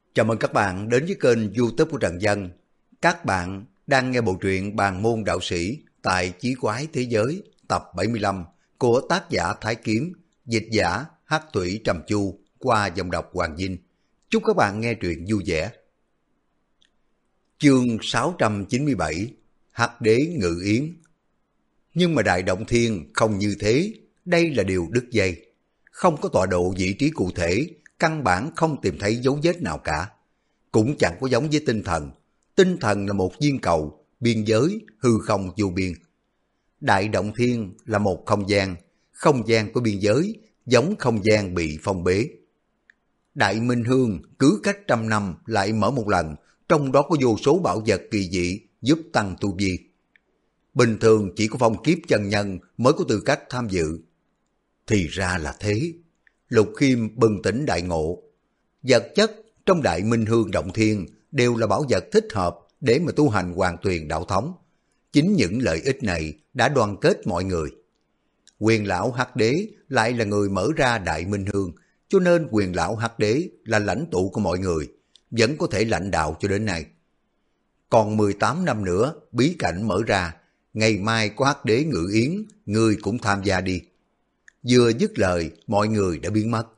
Chào mừng các bạn đến với kênh YouTube của Trần Dân. Các bạn đang nghe bộ truyện Bàn môn đạo sĩ tại Chí Quái Thế Giới tập 75 của tác giả Thái Kiếm, dịch giả Hắc Thủy Trầm Chu qua giọng đọc Hoàng Vinh. Chúc các bạn nghe truyện vui vẻ. Chương 697 Hắc Đế Ngự Yến. Nhưng mà Đại Động Thiên không như thế, đây là điều đứt dây. Không có tọa độ vị trí cụ thể, căn bản không tìm thấy dấu vết nào cả. Cũng chẳng có giống với tinh thần là một viên cầu, biên giới, hư không vô biên. Đại Động Thiên là một không gian của biên giới, giống không gian bị phong bế. Đại Minh Hương cứ cách 100 năm lại mở một lần, trong đó có vô số bảo vật kỳ dị giúp tăng tu vi. Bình thường chỉ có phong kiếp chân nhân mới có tư cách tham dự. Thì ra là thế. Lục Khiêm bừng tỉnh đại ngộ. Vật chất trong Đại Minh Hương Động Thiên đều là bảo vật thích hợp để mà tu hành hoàn tuyền đạo thống. Chính những lợi ích này đã đoàn kết mọi người. Quyền lão Hắc Đế lại là người mở ra Đại Minh Hương, cho nên quyền lão Hắc Đế là lãnh tụ của mọi người, vẫn có thể lãnh đạo cho đến nay. Còn 18 năm nữa bí cảnh mở ra, ngày mai có Hắc Đế Ngự Yến, ngươi cũng tham gia đi. Vừa dứt lời, mọi người đã biến mất.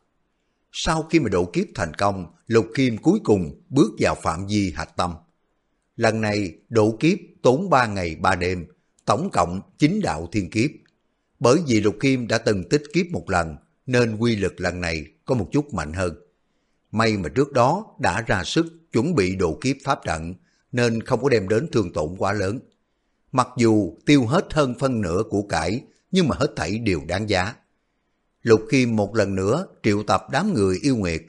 Sau khi mà độ kiếp thành công, Lục Khiêm cuối cùng bước vào phạm vi hạch tâm. Lần này độ kiếp tốn 3 ngày 3 đêm, tổng cộng 9 đạo thiên kiếp. Bởi vì Lục Khiêm đã từng tích kiếp một lần, nên quy lực lần này có một chút mạnh hơn. May mà trước đó đã ra sức chuẩn bị độ kiếp pháp trận, nên không có đem đến thương tổn quá lớn. Mặc dù tiêu hết hơn phân nửa của cải, nhưng mà hết thảy đều đáng giá. Lục Khiêm một lần nữa triệu tập đám người yêu nguyệt.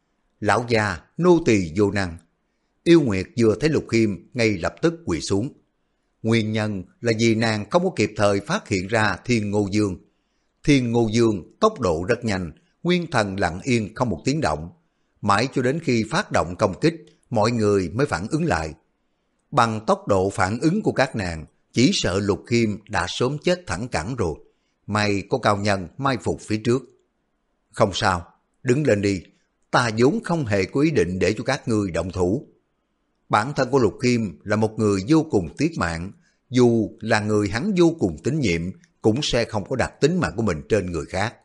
Lão già, nô tỳ vô năng. Yêu nguyệt vừa thấy Lục Khiêm ngay lập tức quỳ xuống. Nguyên nhân là vì nàng không có kịp thời phát hiện ra Thiên Ngô Dương. Thiên Ngô Dương tốc độ rất nhanh, nguyên thần lặng yên không một tiếng động. Mãi cho đến khi phát động công kích, mọi người mới phản ứng lại. Bằng tốc độ phản ứng của các nàng, chỉ sợ Lục Khiêm đã sớm chết thẳng cẳng rồi. May có cao nhân mai phục phía trước. Không sao, đứng lên đi, ta vốn không hề có ý định để cho các ngươi động thủ. Bản thân của Lục Khiêm là một người vô cùng tiếc mạng, dù là người hắn vô cùng tín nhiệm, cũng sẽ không có đặt tính mạng của mình trên người khác.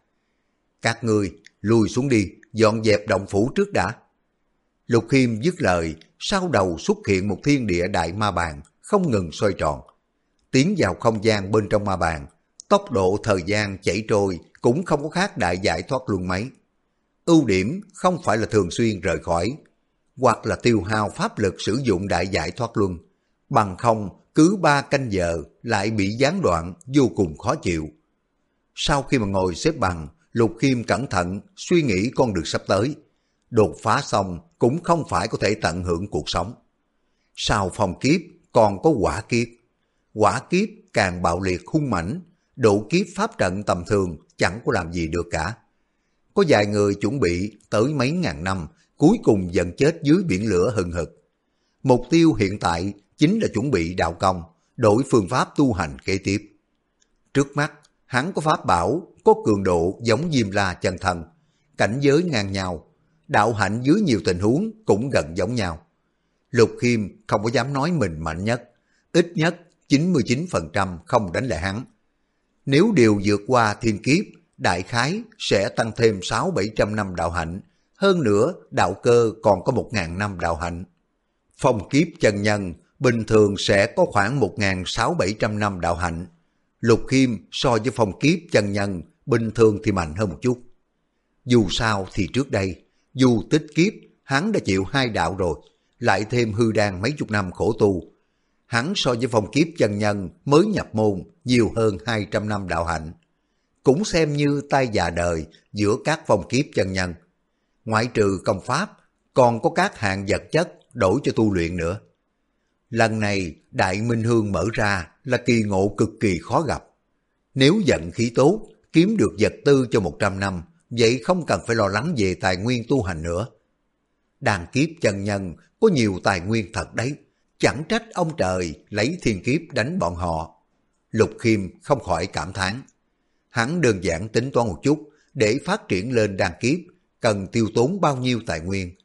Các ngươi lùi xuống đi, dọn dẹp động phủ trước đã. Lục Khiêm dứt lời, sau đầu xuất hiện một thiên địa đại ma bàn, không ngừng xoay tròn. Tiến vào không gian bên trong ma bàn, tốc độ thời gian chảy trôi cũng không có khác đại giải thoát luân mấy. Ưu điểm không phải là thường xuyên rời khỏi, hoặc là tiêu hao pháp lực sử dụng đại giải thoát luân. Bằng không, cứ 3 canh giờ lại bị gián đoạn vô cùng khó chịu. Sau khi mà ngồi xếp bằng, Lục Khiêm cẩn thận suy nghĩ con đường sắp tới. Đột phá xong cũng không phải có thể tận hưởng cuộc sống. Sau phong kiếp còn có quả kiếp. Quả kiếp càng bạo liệt hung mãnh, độ kiếp pháp trận tầm thường chẳng có làm gì được cả. Có vài người chuẩn bị tới mấy ngàn năm, cuối cùng dần chết dưới biển lửa hừng hực. Mục tiêu hiện tại chính là chuẩn bị đạo công, đổi phương pháp tu hành kế tiếp. Trước mắt, hắn có pháp bảo, có cường độ giống Diêm La chân thân, cảnh giới ngang nhau, đạo hạnh dưới nhiều tình huống cũng gần giống nhau. Lục Khiêm không có dám nói mình mạnh nhất, ít nhất 99% không đánh lại hắn. Nếu điều vượt qua thiên kiếp, đại khái sẽ tăng thêm 600-700 năm đạo hạnh, hơn nữa đạo cơ còn có 1000 năm đạo hạnh. Phong kiếp chân nhân bình thường sẽ có khoảng 1600-700 năm đạo hạnh. Lục Khiêm so với phong kiếp chân nhân bình thường thì mạnh hơn một chút. Dù sao thì trước đây, dù tích kiếp, hắn đã chịu 2 đạo rồi, lại thêm hư đan mấy chục năm khổ tu. Hắn so với phong kiếp chân nhân mới nhập môn nhiều hơn 200 năm đạo hạnh. Cũng xem như tay già đời giữa các phong kiếp chân nhân. Ngoại trừ công pháp, còn có các hạng vật chất đổi cho tu luyện nữa. Lần này Đại Minh Hương mở ra là kỳ ngộ cực kỳ khó gặp. Nếu vận khí tốt, kiếm được vật tư cho 100 năm, vậy không cần phải lo lắng về tài nguyên tu hành nữa. Đàn kiếp chân nhân có nhiều tài nguyên thật đấy, chẳng trách ông trời lấy thiên kiếp đánh bọn họ. Lục Khiêm không khỏi cảm thán. Hắn đơn giản tính toán một chút, để phát triển lên đàn kiếp, cần tiêu tốn bao nhiêu tài nguyên.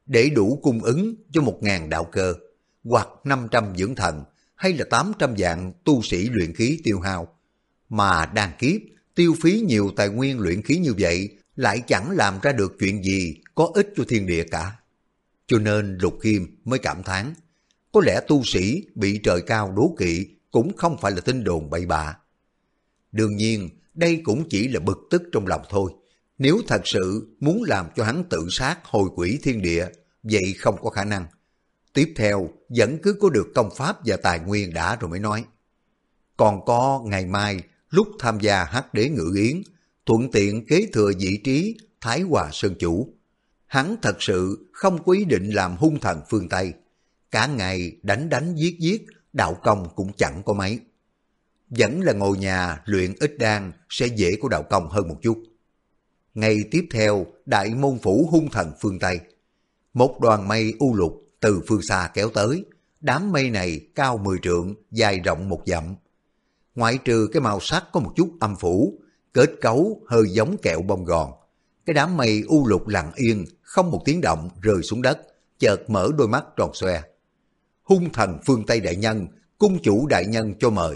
để đủ cung ứng cho 1.000 đạo cơ, hoặc 500 dưỡng thần, hay là 800 vạn tu sĩ luyện khí tiêu hao. Mà đan kiếp, tiêu phí nhiều tài nguyên luyện khí như vậy, lại chẳng làm ra được chuyện gì có ích cho thiên địa cả. Cho nên Lục Khiêm mới cảm thán, có lẽ tu sĩ bị trời cao đố kỵ cũng không phải là tin đồn bậy bạ. Đương nhiên, đây cũng chỉ là bực tức trong lòng thôi. Nếu thật sự muốn làm cho hắn tự sát hồi quỷ thiên địa, vậy không có khả năng. Tiếp theo, vẫn cứ có được công pháp và tài nguyên đã rồi mới nói. Còn có ngày mai, lúc tham gia Hắc Đế Ngự Yến, thuận tiện kế thừa vị trí Thái Hòa Sơn Chủ. Hắn thật sự không có ý định làm hung thần phương Tây. Cả ngày đánh giết, đạo công cũng chẳng có mấy. Vẫn là ngồi nhà luyện ít đan sẽ dễ có đạo công hơn một chút. Ngày tiếp theo, đại môn phủ hung thần phương Tây. Một đoàn mây u lục từ phương xa kéo tới. Đám mây này cao 10 trượng, dài rộng 1 dặm. Ngoại trừ cái màu sắc có một chút âm phủ, kết cấu hơi giống kẹo bông gòn. Cái đám mây u lục lặng yên, không một tiếng động rơi xuống đất, chợt mở đôi mắt tròn xoe. Hung thần phương Tây đại nhân, cung chủ đại nhân cho mời.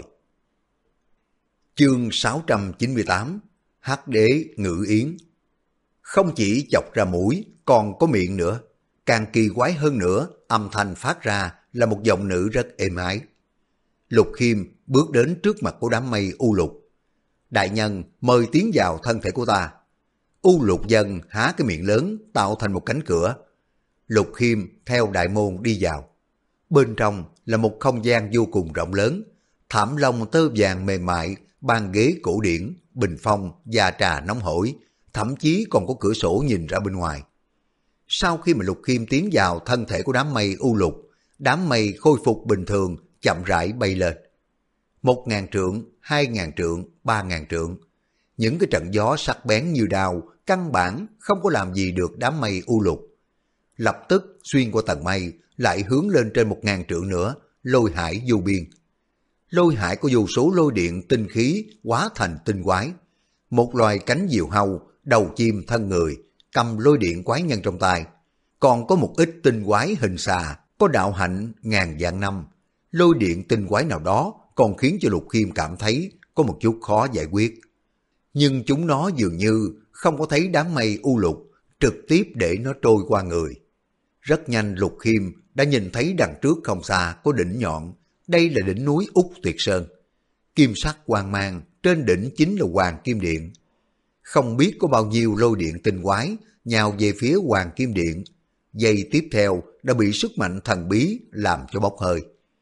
Chương 698, Hắc Đế Ngự Yến. Không chỉ chọc ra mũi, còn có miệng nữa. Càng kỳ quái hơn nữa, âm thanh phát ra là một giọng nữ rất êm ái. Lục Khiêm bước đến trước mặt của đám mây u lục. Đại nhân mời tiến vào thân thể của ta. U lục dân há cái miệng lớn tạo thành một cánh cửa. Lục Khiêm theo đại môn đi vào. Bên trong là một không gian vô cùng rộng lớn. Thảm lông tơ vàng mềm mại, bàn ghế cổ điển, bình phong, và trà nóng hổi. Thậm chí còn có cửa sổ nhìn ra bên ngoài. Sau khi mà Lục Khiêm tiến vào thân thể của đám mây u lục, đám mây khôi phục bình thường, chậm rãi bay lên. 1.000 trượng, 2.000 trượng, 3.000 trượng. Những cái trận gió sắc bén như đao, căn bản không có làm gì được đám mây u lục. Lập tức xuyên qua tầng mây, lại hướng lên trên 1.000 trượng nữa, lôi hải vô biên. Lôi hải có vô số lôi điện tinh khí hóa thành tinh quái. Một loài cánh diều hâu, đầu chim thân người, cầm lôi điện quái nhân trong tay. Còn có một ít tinh quái hình xà, có đạo hạnh ngàn vạn năm. Lôi điện tinh quái nào đó còn khiến cho Lục Khiêm cảm thấy có một chút khó giải quyết. Nhưng chúng nó dường như không có thấy đám mây u lục, trực tiếp để nó trôi qua người. Rất nhanh Lục Khiêm đã nhìn thấy đằng trước không xa có đỉnh nhọn, đây là đỉnh núi Úc Tuyệt Sơn. Kim sắc quang mang, trên đỉnh chính là Hoàng Kim Điện. Không biết có bao nhiêu lôi điện tinh quái nhào về phía Hoàng Kim Điện, giây tiếp theo đã bị sức mạnh thần bí làm cho bốc hơi.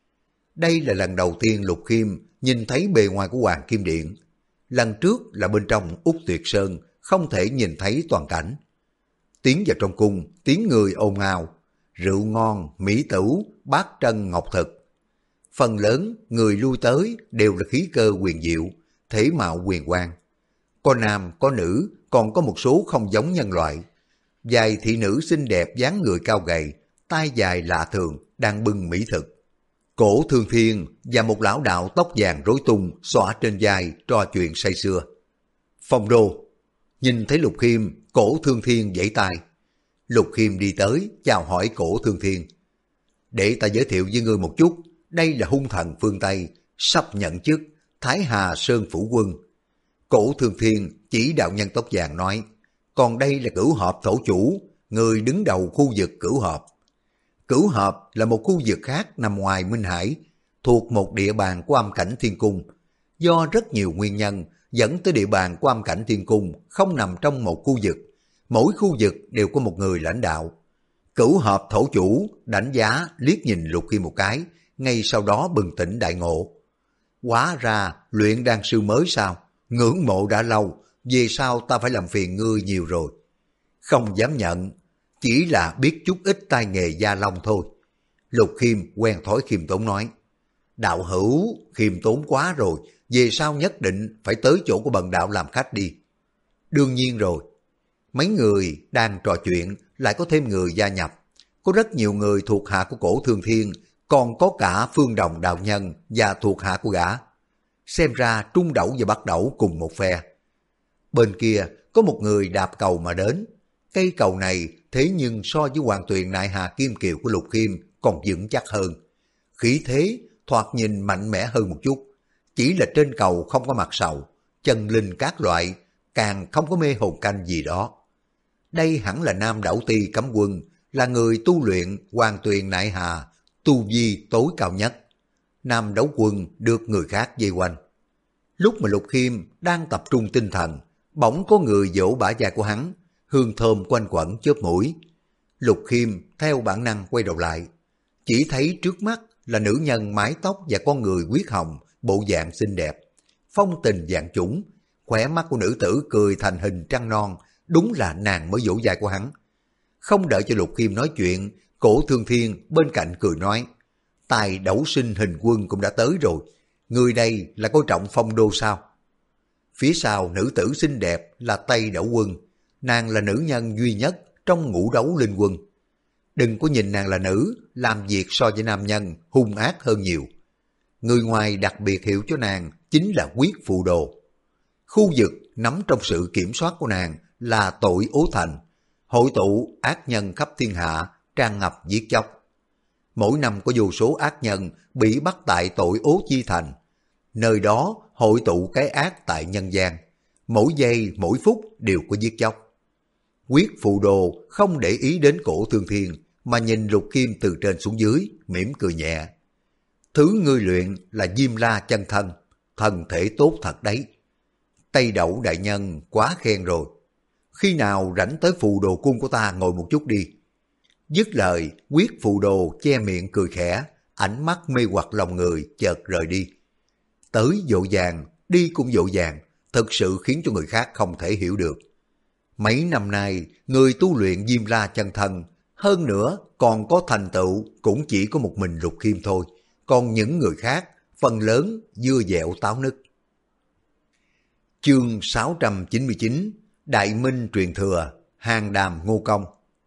Đây là lần đầu tiên Lục Khiêm nhìn thấy bề ngoài của Hoàng Kim Điện. Lần trước là bên trong Úc Tuyệt Sơn, không thể nhìn thấy toàn cảnh. Tiến vào trong cung, tiếng người ồn ào, rượu ngon, mỹ tửu, bát trân ngọc thực. Phần lớn người lui tới đều là khí cơ huyền diệu, thể mạo huyền quang. Có nam, có nữ, còn có một số không giống nhân loại. Vài thị nữ xinh đẹp dáng người cao gầy, tai dài lạ thường, đang bưng mỹ thực. Cổ Thương Thiên và một lão đạo tóc vàng rối tung xõa trên vai trò chuyện say sưa. Phong đô, nhìn thấy Lục Khiêm, Cổ Thương Thiên vẫy tay. Lục Khiêm đi tới, chào hỏi Cổ Thương Thiên. Để ta giới thiệu với ngươi một chút, đây là hung thần phương Tây, sắp nhận chức Thái Hà Sơn Phủ Quân. Cổ Thương Thiên chỉ đạo nhân tóc vàng nói, còn đây là Cửu Hợp thổ chủ, người đứng đầu khu vực Cửu Hợp. Cửu Hợp là một khu vực khác nằm ngoài Minh Hải, thuộc một địa bàn của Âm Cảnh Thiên Cung. Do rất nhiều nguyên nhân dẫn tới địa bàn của Âm Cảnh Thiên Cung không nằm trong một khu vực, mỗi khu vực đều có một người lãnh đạo. Cửu Hợp thổ chủ đánh giá liếc nhìn Lục Khiêm một cái, ngay sau đó bừng tỉnh đại ngộ. Hóa ra luyện đan sư mới sao? Ngưỡng mộ đã lâu, về sau ta phải làm phiền ngươi nhiều rồi. Không dám nhận, chỉ là biết chút ít tay nghề gia long thôi. Lục Khiêm quen thói khiêm tốn nói. Đạo hữu, khiêm tốn quá rồi, về sau nhất định phải tới chỗ của bần đạo làm khách đi. Đương nhiên rồi. Mấy người đang trò chuyện, lại có thêm người gia nhập. Có rất nhiều người thuộc hạ của Cổ Thương Thiên, còn có cả Phương Đồng đạo nhân và thuộc hạ của gã. Xem ra Trung Đẩu và Bắc Đẩu cùng một phe. Bên kia có một người đạp cầu mà đến. Cây cầu này thế nhưng so với Hoàng Tuyền Nại Hà Kim Kiều của Lục Khiêm còn vững chắc hơn. Khí thế thoạt nhìn mạnh mẽ hơn một chút, chỉ là trên cầu không có mặt sầu, chân linh các loại, càng không có mê hồn canh gì đó. Đây hẳn là Nam Đẩu Ti Cấm Quân, là người tu luyện Hoàng Tuyền Nại Hà, tu vi tối cao nhất. Nam Đấu Quân được người khác vây quanh. Lúc mà Lục Khiêm đang tập trung tinh thần, bỗng có người vỗ bả vai của hắn, hương thơm quanh quẩn chớp mũi. Lục Khiêm theo bản năng quay đầu lại, chỉ thấy trước mắt là nữ nhân mái tóc và con người huyết hồng, bộ dạng xinh đẹp, phong tình vạn chủng, khóe mắt của nữ tử cười thành hình trăng non, đúng là nàng mới vỗ vai của hắn. Không đợi cho Lục Khiêm nói chuyện, Cổ Thương Thiên bên cạnh cười nói, tài Đẩu Sinh Hình Quân cũng đã tới rồi, người đây là coi trọng phong đô sao? Phía sau nữ tử xinh đẹp là Tây Đẩu Quân, nàng là nữ nhân duy nhất trong Ngũ Đấu Linh Quân. Đừng có nhìn nàng là nữ, làm việc so với nam nhân hung ác hơn nhiều. Người ngoài đặc biệt hiểu cho nàng chính là Quyết Phù Đồ. Khu vực nắm trong sự kiểm soát của nàng là Tội Ố Thành, hội tụ ác nhân khắp thiên hạ, tràn ngập giết chóc. Mỗi năm có vô số ác nhân bị bắt tại Tội Ố Chi Thành. Nơi đó hội tụ cái ác tại nhân gian, mỗi giây mỗi phút đều có giết chóc. Quyết Phù Đồ không để ý đến Cổ Thương Thiên, mà nhìn Lục Khiêm từ trên xuống dưới, mỉm cười nhẹ. Thứ ngươi luyện là Diêm La chân thân, thân thể tốt thật đấy. Tây Đẩu đại nhân quá khen rồi. Khi nào rảnh tới Phù Đồ cung của ta ngồi một chút đi. Dứt lời, Quyết Phù Đồ che miệng cười khẽ, ánh mắt mê hoặc lòng người chợt rời đi. Tới vội vàng, đi cũng vội vàng, thực sự khiến cho người khác không thể hiểu được. Mấy năm nay, người tu luyện Diêm La chân thân, hơn nữa còn có thành tựu cũng chỉ có một mình Lục Khiêm thôi, còn những người khác phần lớn dưa dẹo táo nứt. Chương 699, Đại Minh truyền thừa, Hàng Đàm Ngô Công.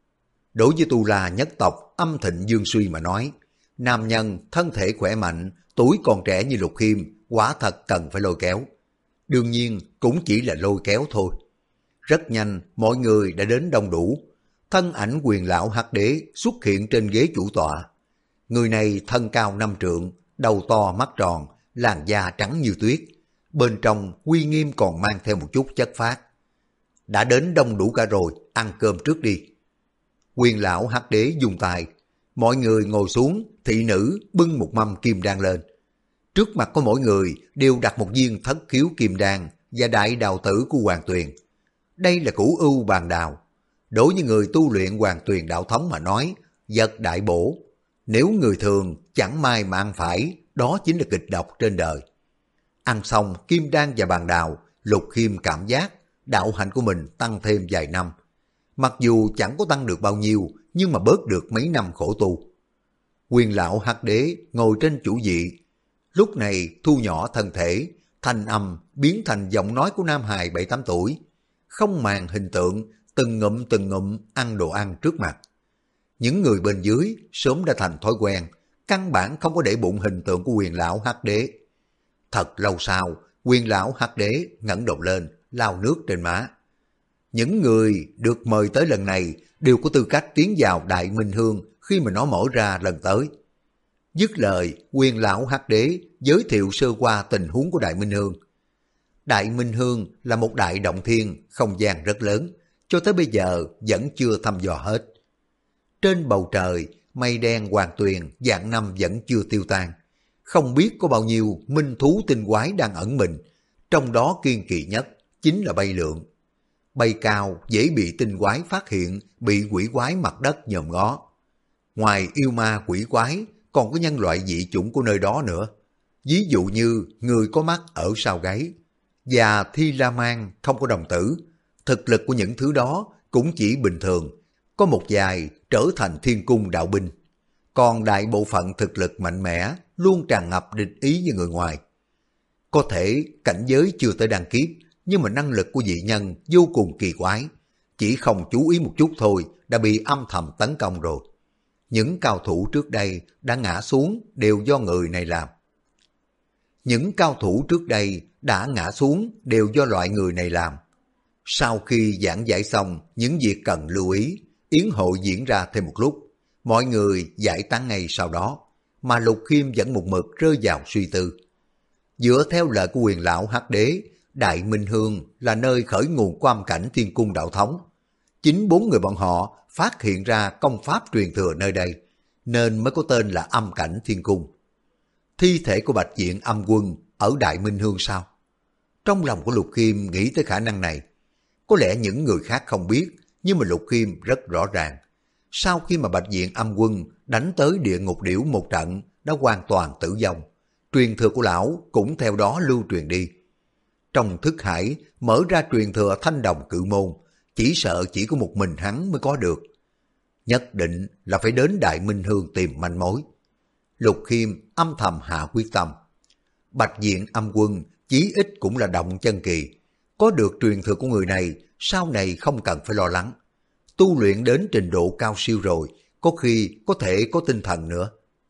Đối với Tu La nhất tộc âm thịnh Dương Suy mà nói, nam nhân thân thể khỏe mạnh, tuổi còn trẻ như Lục Khiêm quả thật cần phải lôi kéo. Đương nhiên cũng chỉ là lôi kéo thôi. Rất nhanh mọi người đã đến đông đủ. Thân ảnh Quyền lão Hắc Đế xuất hiện trên ghế chủ tọa. Người này thân cao 5 trượng, đầu to mắt tròn, làn da trắng như tuyết. Bên trong uy nghiêm còn mang theo một chút chất phác. Đã đến đông đủ cả rồi, ăn cơm trước đi. Quyền lão Hắc Đế dùng tài. Mọi người ngồi xuống, thị nữ bưng một mâm kim đan lên. Trước mặt của mỗi người đều đặt một viên thất khiếu kim đan và đại đào tử của Hoàng Tuyền. Đây là cửu ưu bàn đào. Đối với người tu luyện Hoàng Tuyền đạo thống mà nói, vật đại bổ. Nếu người thường chẳng may mà ăn phải, đó chính là kịch độc trên đời. Ăn xong kim đan và bàn đào, Lục Khiêm cảm giác đạo hạnh của mình tăng thêm vài năm. Mặc dù chẳng có tăng được bao nhiêu, nhưng mà bớt được mấy năm khổ tu. Quyền lão Hắc Đế ngồi trên chủ vị. Lúc này thu nhỏ thân thể, thanh âm biến thành giọng nói của nam hài 7-8 tuổi. Không màng hình tượng, từng ngụm ăn đồ ăn trước mặt. Những người bên dưới sớm đã thành thói quen, căn bản không có để bụng hình tượng của Quyền lão Hắc Đế. Thật lâu sau, Quyền lão Hắc Đế ngẩng đầu lên, lau nước trên má. Những người được mời tới lần này đều có tư cách tiến vào Đại Minh Hương khi mà nó mở ra lần tới. Dứt lời, Quyền lão Hắc Đế giới thiệu sơ qua tình huống của Đại Minh Hương. Đại Minh Hương là một đại động thiên, không gian rất lớn, cho tới bây giờ vẫn chưa thăm dò hết. Trên bầu trời, mây đen Hoàng Tuyền vạn năm vẫn chưa tiêu tan. Không biết có bao nhiêu minh thú tinh quái đang ẩn mình, trong đó kiên kỳ nhất chính là bay lượn. Bay cao dễ bị tinh quái phát hiện, bị quỷ quái mặt đất nhòm ngó. Ngoài yêu ma quỷ quái, còn có nhân loại dị chủng của nơi đó nữa. Ví dụ như người có mắt ở sau gáy, và Thi La Man không có đồng tử. Thực lực của những thứ đó cũng chỉ bình thường, có một vài trở thành thiên cung đạo binh. Còn đại bộ phận thực lực mạnh mẽ, luôn tràn ngập địch ý với người ngoài. Có thể cảnh giới chưa tới đăng kiếp, nhưng mà năng lực của dị nhân vô cùng kỳ quái. Chỉ không chú ý một chút thôi đã bị âm thầm tấn công rồi. Những cao thủ trước đây đã ngã xuống đều do người này làm. Những cao thủ trước đây đã ngã xuống đều do loại người này làm. Sau khi giảng giải xong những việc cần lưu ý, yến hội diễn ra thêm một lúc, mọi người giải tán ngay sau đó, mà Lục Khiêm vẫn một mực rơi vào suy tư. Dựa theo lời của Quyền lão Hắc Đế, Đại Minh Hương là nơi khởi nguồn của âm cảnh Thiên Cung đạo thống. Chính 4 người bọn họ phát hiện ra công pháp truyền thừa nơi đây, nên mới có tên là âm cảnh Thiên Cung. Thi thể của Bạch Diện Âm Quân ở Đại Minh Hương sao? Trong lòng của Lục Khiêm nghĩ tới khả năng này. Có lẽ những người khác không biết, nhưng mà Lục Khiêm rất rõ ràng. Sau khi mà Bạch Diện Âm Quân đánh tới địa ngục điểu một trận đã hoàn toàn tử vong, truyền thừa của lão cũng theo đó lưu truyền đi. Trong thức hải mở ra truyền thừa Thanh Đồng Cự Môn, chỉ sợ chỉ có một mình hắn mới có được. Nhất định là phải đến Đại Minh Hương tìm manh mối. Lục Khiêm âm thầm hạ quyết tâm. Bạch Diện Âm Quân chí ít cũng là động chân kỳ. Có được truyền thừa của người này, sau này không cần phải lo lắng. Tu luyện đến trình độ cao siêu rồi, có khi có thể có tinh thần nữa.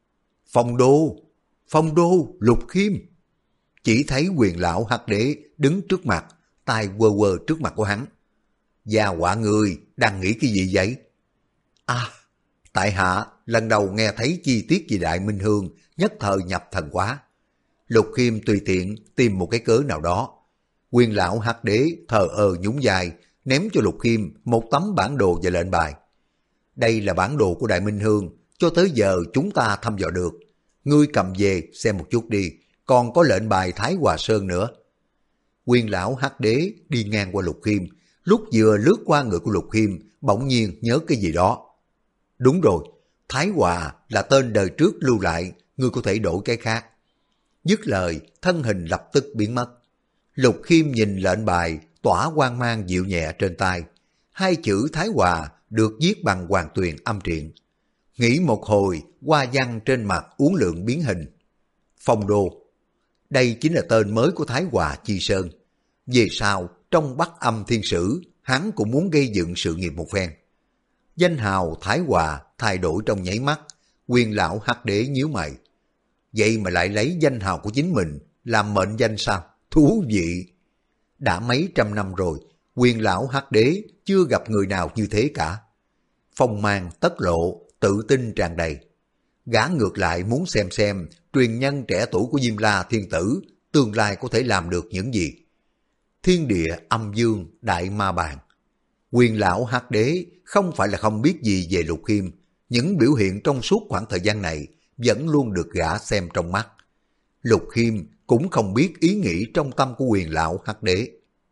Phong đô, Lục Khiêm. Chỉ thấy Quyền lão Hắc Đế đứng trước mặt, tay quơ quơ trước mặt của hắn. Gia hỏa người đang nghĩ cái gì vậy? À, tại hạ lần đầu nghe thấy chi tiết về Đại Minh Hương, nhất thời nhập thần quá. Lục Khiêm tùy tiện tìm một cái cớ nào đó. Quyền lão Hắc Đế thờ ơ nhún vai, ném cho Lục Khiêm một tấm bản đồ và lệnh bài. Đây là bản đồ của Đại Minh Hương, cho tới giờ chúng ta thăm dò được. Ngươi cầm về xem một chút đi, còn có lệnh bài Thái Hòa Sơn nữa. Quyền lão Hắc Đế đi ngang qua Lục Khiêm, lúc vừa lướt qua người của Lục Khiêm, bỗng nhiên nhớ cái gì đó. Đúng rồi, Thái Hòa là tên đời trước lưu lại, ngươi có thể đổi cái khác. Dứt lời, thân hình lập tức biến mất. Lục Khiêm nhìn lệnh bài tỏa quang mang dịu nhẹ trên tay. 2 chữ Thái Hòa được viết bằng hoàng tuyền âm truyện. Nghĩ một hồi, hoa văn trên mặt uốn lượn biến hình. Phong đô. Đây chính là tên mới của Thái Hòa Chi Sơn. Về sau, trong Bắc Âm Thiên Sử, hắn cũng muốn gây dựng sự nghiệp một phen. Danh hào Thái Hòa thay đổi trong nháy mắt. Quyền lão Hắc Đế nhíu mày. Vậy mà lại lấy danh hào của chính mình làm mệnh danh sao? Thú vị! Đã mấy trăm năm rồi, Quyền lão Hắc Đế chưa gặp người nào như thế cả. Phong mang tất lộ, tự tin tràn đầy. Gã ngược lại muốn xem truyền nhân trẻ tuổi của Diêm La Thiên Tử tương lai có thể làm được những gì. Thiên địa âm dương đại ma bàn. Quyền lão Hắc Đế không phải là không biết gì về Lục Khiêm, những biểu hiện trong suốt khoảng thời gian này vẫn luôn được gã xem trong mắt. Lục Khiêm cũng không biết ý nghĩ trong tâm của Quyền lão Hắc Đế.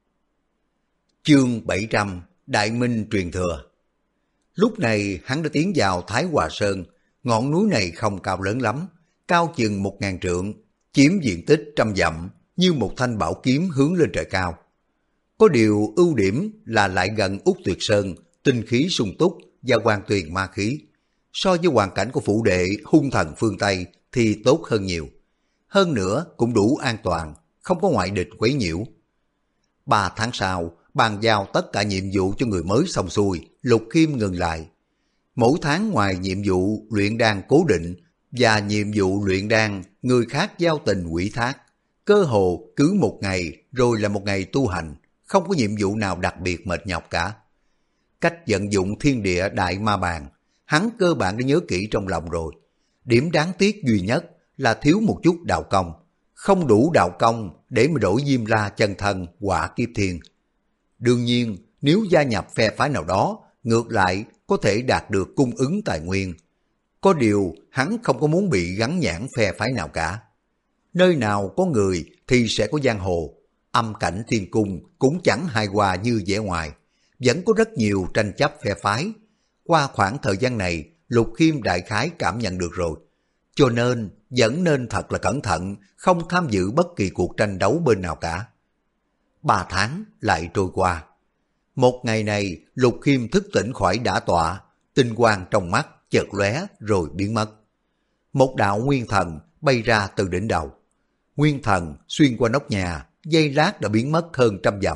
Chương 700 Đại Minh truyền thừa. Lúc này hắn đã tiến vào Thái Hòa Sơn. Ngọn núi này không cao lớn lắm, cao chừng 1000 trượng, chiếm diện tích trăm dặm, như một thanh bảo kiếm hướng lên trời cao. Có điều ưu điểm là lại gần Úc Tuyệt Sơn, tinh khí sung túc và hoàn tuyền ma khí. So với hoàn cảnh của phủ đệ hung thần phương Tây thì tốt hơn nhiều. Hơn nữa cũng đủ an toàn, không có ngoại địch quấy nhiễu. 3 tháng sau, bàn giao tất cả nhiệm vụ cho người mới xong xuôi, Lục Khiêm ngừng lại. Mỗi tháng ngoài nhiệm vụ luyện đan cố định và nhiệm vụ luyện đan người khác giao tình ủy thác, cơ hồ cứ một ngày rồi là một ngày tu hành, không có nhiệm vụ nào đặc biệt mệt nhọc cả. Cách vận dụng thiên địa đại ma bàn, hắn cơ bản đã nhớ kỹ trong lòng rồi. Điểm đáng tiếc duy nhất là thiếu một chút đạo công, không đủ đạo công để mà đổi Diêm La chân thân Hỏa Kiếp Thiên. Đương nhiên, nếu gia nhập phe phái nào đó, ngược lại có thể đạt được cung ứng tài nguyên. Có điều, hắn không có muốn bị gắn nhãn phe phái nào cả. Nơi nào có người thì sẽ có giang hồ. Âm cảnh Thiên Cung cũng chẳng hài hòa như vẻ ngoài. Vẫn có rất nhiều tranh chấp phe phái. Qua khoảng thời gian này, Lục Khiêm đại khái cảm nhận được rồi. Cho nên, vẫn nên thật là cẩn thận, không tham dự bất kỳ cuộc tranh đấu bên nào cả. 3 tháng lại trôi qua. Một ngày này, Lục Khiêm thức tỉnh khỏi đả tọa, tinh quang trong mắt chợt lóe rồi biến mất. Một đạo nguyên thần bay ra từ đỉnh đầu. Nguyên thần xuyên qua nóc nhà, giây lát đã biến mất hơn 100 dặm.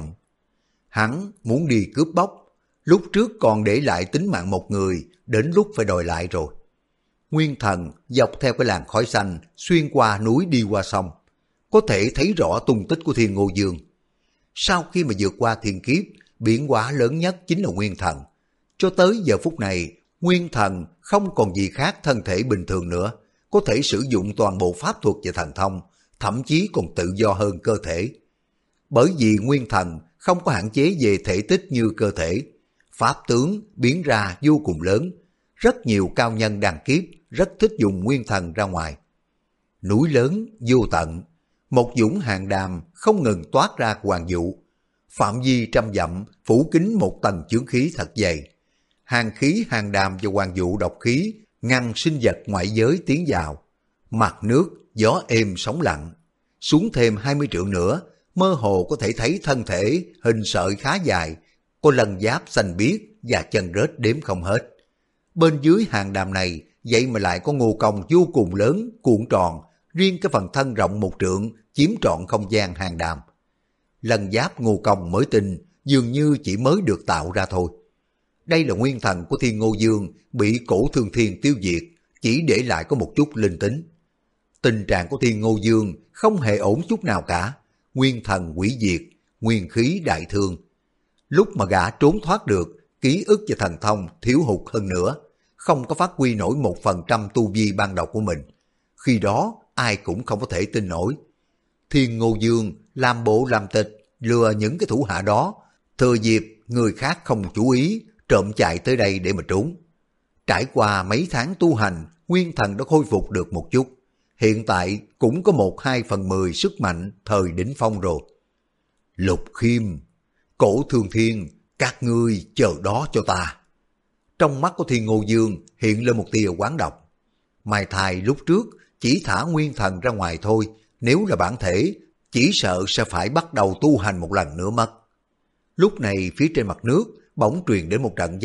Hắn muốn đi cướp bóc, lúc trước còn để lại tính mạng một người, đến lúc phải đòi lại rồi. Nguyên thần dọc theo cái làn khói xanh, xuyên qua núi đi qua sông, có thể thấy rõ tung tích của Thiên Ngô Dương. Sau khi mà vượt qua thiên kiếp, biến hóa lớn nhất chính là nguyên thần. Cho tới giờ phút này, Nguyên Thần không còn gì khác thân thể bình thường nữa, có thể sử dụng toàn bộ pháp thuật và thần thông, thậm chí còn tự do hơn cơ thể. Bởi vì Nguyên Thần không có hạn chế về thể tích như cơ thể, pháp tướng biến ra vô cùng lớn, rất nhiều cao nhân đàn kiếp rất thích dùng Nguyên Thần ra ngoài. Núi lớn vô tận, một dũng hàng đàm không ngừng toát ra hoàng vụ, phạm vi trăm dặm phủ kín một tầng chướng khí thật dày. Hàng khí hàng đàm và hoàng vụ độc khí ngăn sinh vật ngoại giới tiến vào. Mặt nước gió êm sóng lặng, xuống thêm 20 trượng nữa, mơ hồ có thể thấy thân thể hình sợi khá dài, có lân giáp xanh biếc và chân rết đếm không hết. Bên dưới hàng đàm này vậy mà lại có ngô công vô cùng lớn cuộn tròn, riêng cái phần thân rộng 1 trượng chiếm trọn không gian hàng đàm. Lân giáp ngô công mới tinh dường như chỉ mới được tạo ra thôi. Đây là nguyên thần của Thiên Ngô Dương bị Cổ Thương Thiên tiêu diệt, chỉ để lại có một chút linh tính. Tình trạng của Thiên Ngô Dương không hề ổn chút nào cả, nguyên thần hủy diệt, nguyên khí đại thương. Lúc mà gã trốn thoát được, ký ức và thần thông thiếu hụt hơn nữa, không có phát huy nổi 1% tu vi ban đầu của mình. Khi đó ai cũng không có thể tin nổi. Thiên Ngô Dương làm bộ làm tịch, lừa những cái thủ hạ đó, thừa dịp người khác không chú ý, trộm chạy tới đây để mà trốn. Trải qua mấy tháng tu hành, nguyên thần đã khôi phục được một chút. Hiện tại cũng có 1/2/10 sức mạnh thời đỉnh phong rồi. Lục Khiêm, Cổ Thương Thiên, các ngươi chờ đó cho ta. Trong mắt của Thiên Ngô Dương hiện lên một tia oán độc. Mai Thai lúc trước chỉ thả nguyên thần ra ngoài thôi, nếu là bản thể, chỉ sợ sẽ phải bắt đầu tu hành một lần nữa mất. Lúc này phía trên mặt nước bỗng truyền đến một trận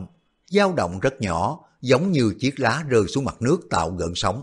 dao động rất nhỏ, giống như chiếc lá rơi xuống mặt nước tạo gợn sóng.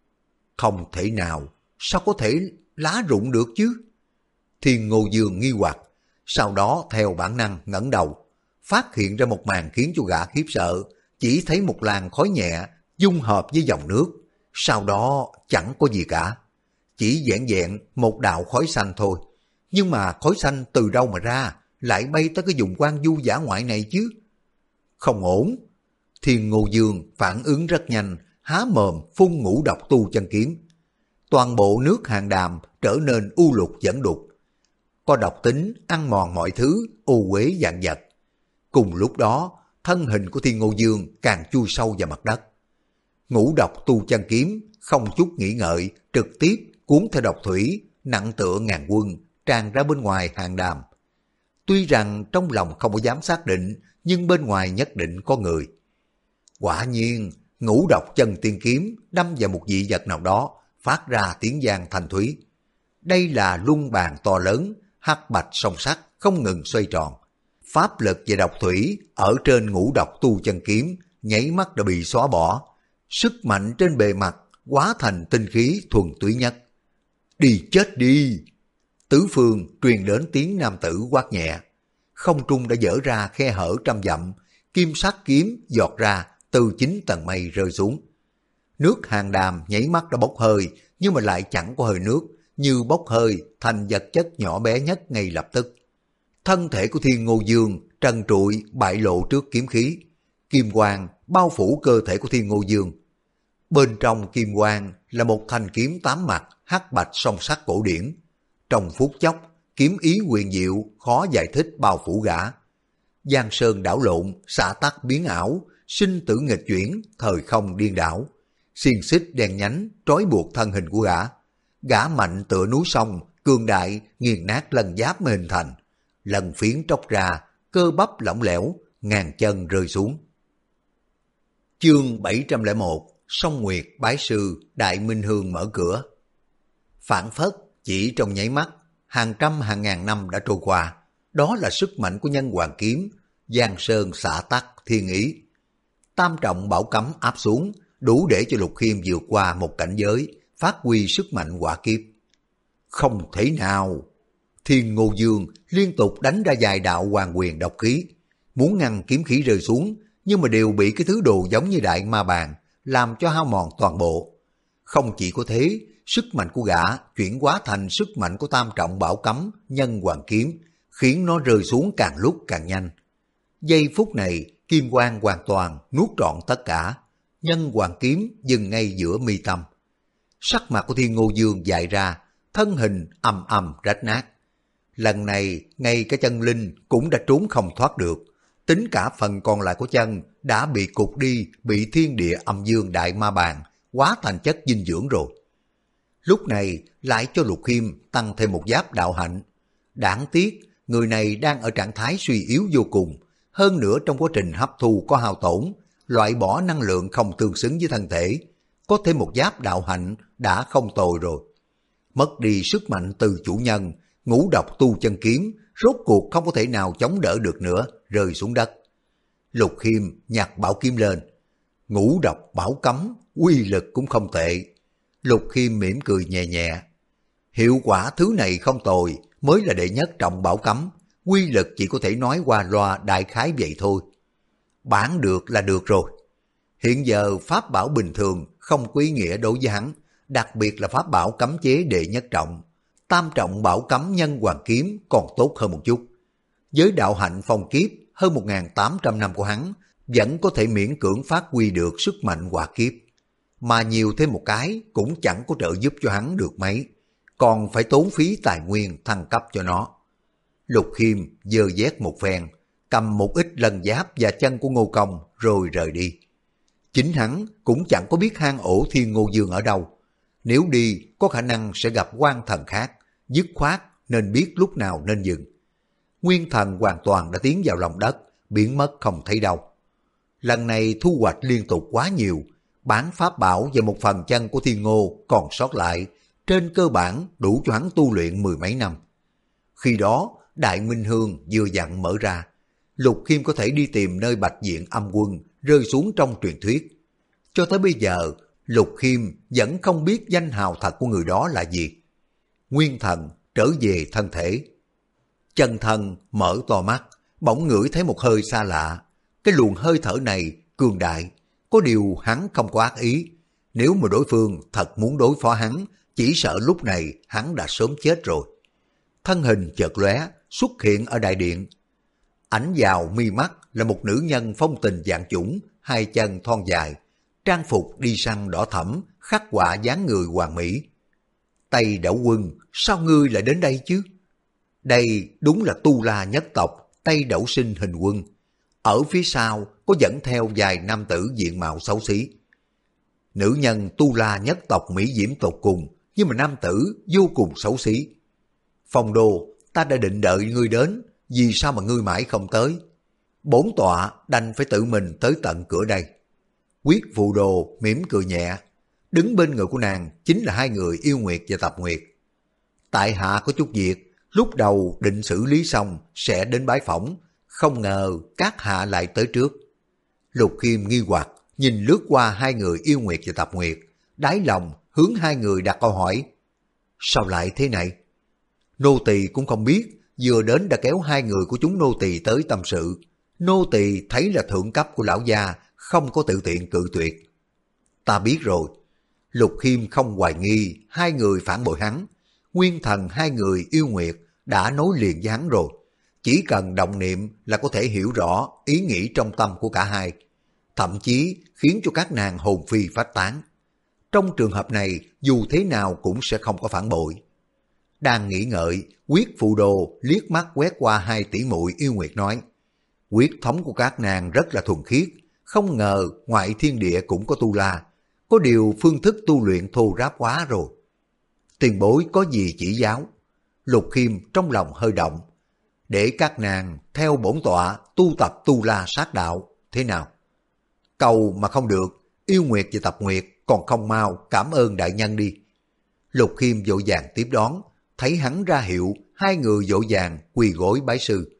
Không thể nào, sao có thể lá rụng được chứ? Thiên Ngô Dương nghi hoặc, sau đó theo bản năng ngẩng đầu, phát hiện ra một màn khiến cho gã khiếp sợ, chỉ thấy một làn khói nhẹ dung hợp với dòng nước, sau đó chẳng có gì cả, chỉ vẹn vẹn một đạo khói xanh thôi. Nhưng mà khói xanh từ đâu mà ra, lại bay tới cái vùng quan du dã ngoại này chứ? Không ổn. Thiên Ngô Dương phản ứng rất nhanh, há mồm phun ngũ độc tu chân kiếm. Toàn bộ nước hàng đàm trở nên u lục dẫn đục, có độc tính ăn mòn mọi thứ, ô uế vạn vật. Cùng lúc đó, thân hình của Thiên Ngô Dương càng chui sâu vào mặt đất. Ngũ độc tu chân kiếm không chút nghĩ ngợi, trực tiếp cuốn theo độc thủy, nặng tựa ngàn quân, tràn ra bên ngoài hàng đàm. Tuy rằng trong lòng không có dám xác định, nhưng bên ngoài nhất định có người. Quả nhiên, ngũ độc chân tiên kiếm đâm vào một dị vật nào đó, phát ra tiếng vang thanh thúy. Đây là luân bàn to lớn, hắc bạch song sắc không ngừng xoay tròn. Pháp lực và độc thủy ở trên ngũ độc tu chân kiếm nháy mắt đã bị xóa bỏ. Sức mạnh trên bề mặt hóa thành tinh khí thuần túy nhất. Đi chết đi! Tứ phương truyền đến tiếng nam tử quát nhẹ. Không trung đã dở ra khe hở trăm dặm, kim sắc kiếm giọt ra từ 9 tầng mây rơi xuống. Nước hàng đàm nháy mắt đã bốc hơi, nhưng mà lại chẳng có hơi nước, như bốc hơi thành vật chất nhỏ bé nhất ngay lập tức. Thân thể của Thiên Ngô Dương trần trụi bại lộ trước kiếm khí. Kim quang bao phủ cơ thể của Thiên Ngô Dương. Bên trong kim quang là một thanh kiếm 8 mặt hắc bạch song sắc cổ điển. Trong phút chốc, kiếm ý huyền diệu khó giải thích bao phủ gã. Giang sơn đảo lộn, xạ tắc biến ảo, sinh tử nghịch chuyển, thời không điên đảo. Xiềng xích đen nhánh trói buộc thân hình của gã. Gã mạnh tựa núi sông, cường đại nghiền nát lần giáp mới hình thành. Lần phiến tróc ra, cơ bắp lỏng lẻo, ngàn chân rơi xuống. Chương 701, Song Nguyệt bái sư, Đại Minh Hương mở cửa. Phản phất chỉ trong nháy mắt, hàng trăm hàng ngàn năm đã trôi qua. Đó là sức mạnh của nhân hoàng kiếm, giang sơn xạ tắc thiên ý. Tam trọng bảo cấm áp xuống, đủ để cho Lục Khiêm vượt qua một cảnh giới, phát huy sức mạnh quả kiếp. Không thể nào! Thiên Ngô Dương liên tục đánh ra vài đạo hoàng quyền độc khí, muốn ngăn kiếm khí rơi xuống, nhưng mà đều bị cái thứ đồ giống như đại ma bàn làm cho hao mòn toàn bộ. Không chỉ có thế, sức mạnh của gã chuyển hóa thành sức mạnh của tam trọng bảo cấm nhân hoàng kiếm, khiến nó rơi xuống càng lúc càng nhanh. Giây phút này, kim quang hoàn toàn nuốt trọn tất cả, nhân hoàng kiếm dừng ngay giữa mi tâm. Sắc mặt của Thiên Ngô Dương dại ra, thân hình ầm ầm rách nát. Lần này, ngay cả chân linh cũng đã trốn không thoát được. Tính cả phần còn lại của chân đã bị cụt đi, bị thiên địa âm dương đại ma bàn hóa thành chất dinh dưỡng rồi. Lúc này lại cho Lục Khiêm tăng thêm một giáp đạo hạnh. Đáng tiếc, người này đang ở trạng thái suy yếu vô cùng. Hơn nữa trong quá trình hấp thu có hao tổn, loại bỏ năng lượng không tương xứng với thân thể. Có thêm một giáp đạo hạnh đã không tồi rồi. Mất đi sức mạnh từ chủ nhân, ngũ độc tu chân kiếm, rốt cuộc không có thể nào chống đỡ được nữa, rơi xuống đất. Lục Khiêm nhặt bảo kiếm lên. Ngũ độc bảo cấm, uy lực cũng không tệ. Lục Khiêm mỉm cười nhẹ nhẹ. Hiệu quả thứ này không tồi, mới là đệ nhất trọng bảo cấm. Quy lực chỉ có thể nói qua loa đại khái vậy thôi. Bán được là được rồi. Hiện giờ pháp bảo bình thường không có ý nghĩa đối với hắn, đặc biệt là pháp bảo cấm chế đệ nhất trọng. Tam trọng bảo cấm nhân hoàng kiếm còn tốt hơn một chút. Với đạo hạnh phong kiếp hơn 1.800 năm của hắn, vẫn có thể miễn cưỡng phát huy được sức mạnh hỏa kiếp. Mà nhiều thêm một cái cũng chẳng có trợ giúp cho hắn được mấy, còn phải tốn phí tài nguyên thăng cấp cho nó. Lục Khiêm dơ dét một phen, cầm một ít lân giáp và chân của Ngô Công rồi rời đi. Chính hắn cũng chẳng có biết hang ổ Thiên Ngô Dương ở đâu. Nếu đi có khả năng sẽ gặp quan thần khác, dứt khoát nên biết lúc nào nên dừng. Nguyên thần hoàn toàn đã tiến vào lòng đất, biến mất không thấy đâu. Lần này thu hoạch liên tục quá nhiều, bán pháp bảo và một phần chân của Thiên Ngô còn sót lại, trên cơ bản đủ cho hắn tu luyện mười mấy năm. Khi đó, Đại Minh Hương vừa dặn mở ra, Lục Khiêm có thể đi tìm nơi Bạch Diện âm quân rơi xuống trong truyền thuyết. Cho tới bây giờ, Lục Khiêm vẫn không biết danh hào thật của người đó là gì. Nguyên thần trở về thân thể. Chân thân mở to mắt, bỗng ngửi thấy một hơi xa lạ. Cái luồng hơi thở này cường đại, có điều hắn không có ác ý. Nếu mà đối phương thật muốn đối phó hắn, chỉ sợ lúc này hắn đã sớm chết rồi. Thân hình chợt lóe xuất hiện ở đại điện. Ánh vào mi mắt là một nữ nhân phong tình vạn chủng, hai chân thon dài, trang phục đi săn đỏ thẫm, khắc họa dáng người hoàn mỹ. Tây Đẩu Quân, sao ngươi lại đến đây chứ? Đây đúng là Tu La nhất tộc Tây Đẩu Sinh hình quân. Ở phía sau có dẫn theo vài nam tử diện mạo xấu xí. Nữ nhân Tu La nhất tộc mỹ diễm tột cùng, nhưng mà nam tử vô cùng xấu xí. Phong Đô, ta đã định đợi ngươi đến, vì sao mà ngươi mãi không tới? Bổn tọa đành phải tự mình tới tận cửa đây. Quyết Phù Đồ mỉm cười nhẹ, đứng bên người của nàng chính là hai người Yêu Nguyệt và Tập Nguyệt. Tại hạ có chút việc, lúc đầu định xử lý xong sẽ đến bái phỏng, không ngờ các hạ lại tới trước. Lục Khiêm nghi hoặc nhìn lướt qua hai người Yêu Nguyệt và Tập Nguyệt, đáy lòng hướng hai người đặt câu hỏi. Sao lại thế này? Nô tỳ cũng không biết, vừa đến đã kéo hai người của chúng nô tỳ tới tâm sự. Nô tỳ thấy là thượng cấp của lão gia, không có tự tiện cự tuyệt. Ta biết rồi. Lục Khiêm không hoài nghi hai người phản bội hắn. Nguyên thần hai người Yêu Nguyệt đã nối liền với hắn rồi. Chỉ cần động niệm là có thể hiểu rõ ý nghĩ trong tâm của cả hai. Thậm chí khiến cho các nàng hồn phi phách tán. Trong trường hợp này dù thế nào cũng sẽ không có phản bội. Đang nghĩ ngợi, Quyết Phù Đồ liếc mắt quét qua hai tỷ muội Yêu Nguyệt nói. Quyết thống của các nàng rất là thuần khiết, không ngờ ngoại thiên địa cũng có tu la, có điều phương thức tu luyện thô ráp quá rồi. Tiền bối có gì chỉ giáo? Lục Khiêm trong lòng hơi động. Để các nàng theo bổn tọa tu tập tu la sát đạo, thế nào? Cầu mà không được, Yêu Nguyệt và Tập Nguyệt còn không mau cảm ơn đại nhân đi. Lục Khiêm vội vàng tiếp đón, thấy hắn ra hiệu, hai người vội vàng quỳ gối bái sư.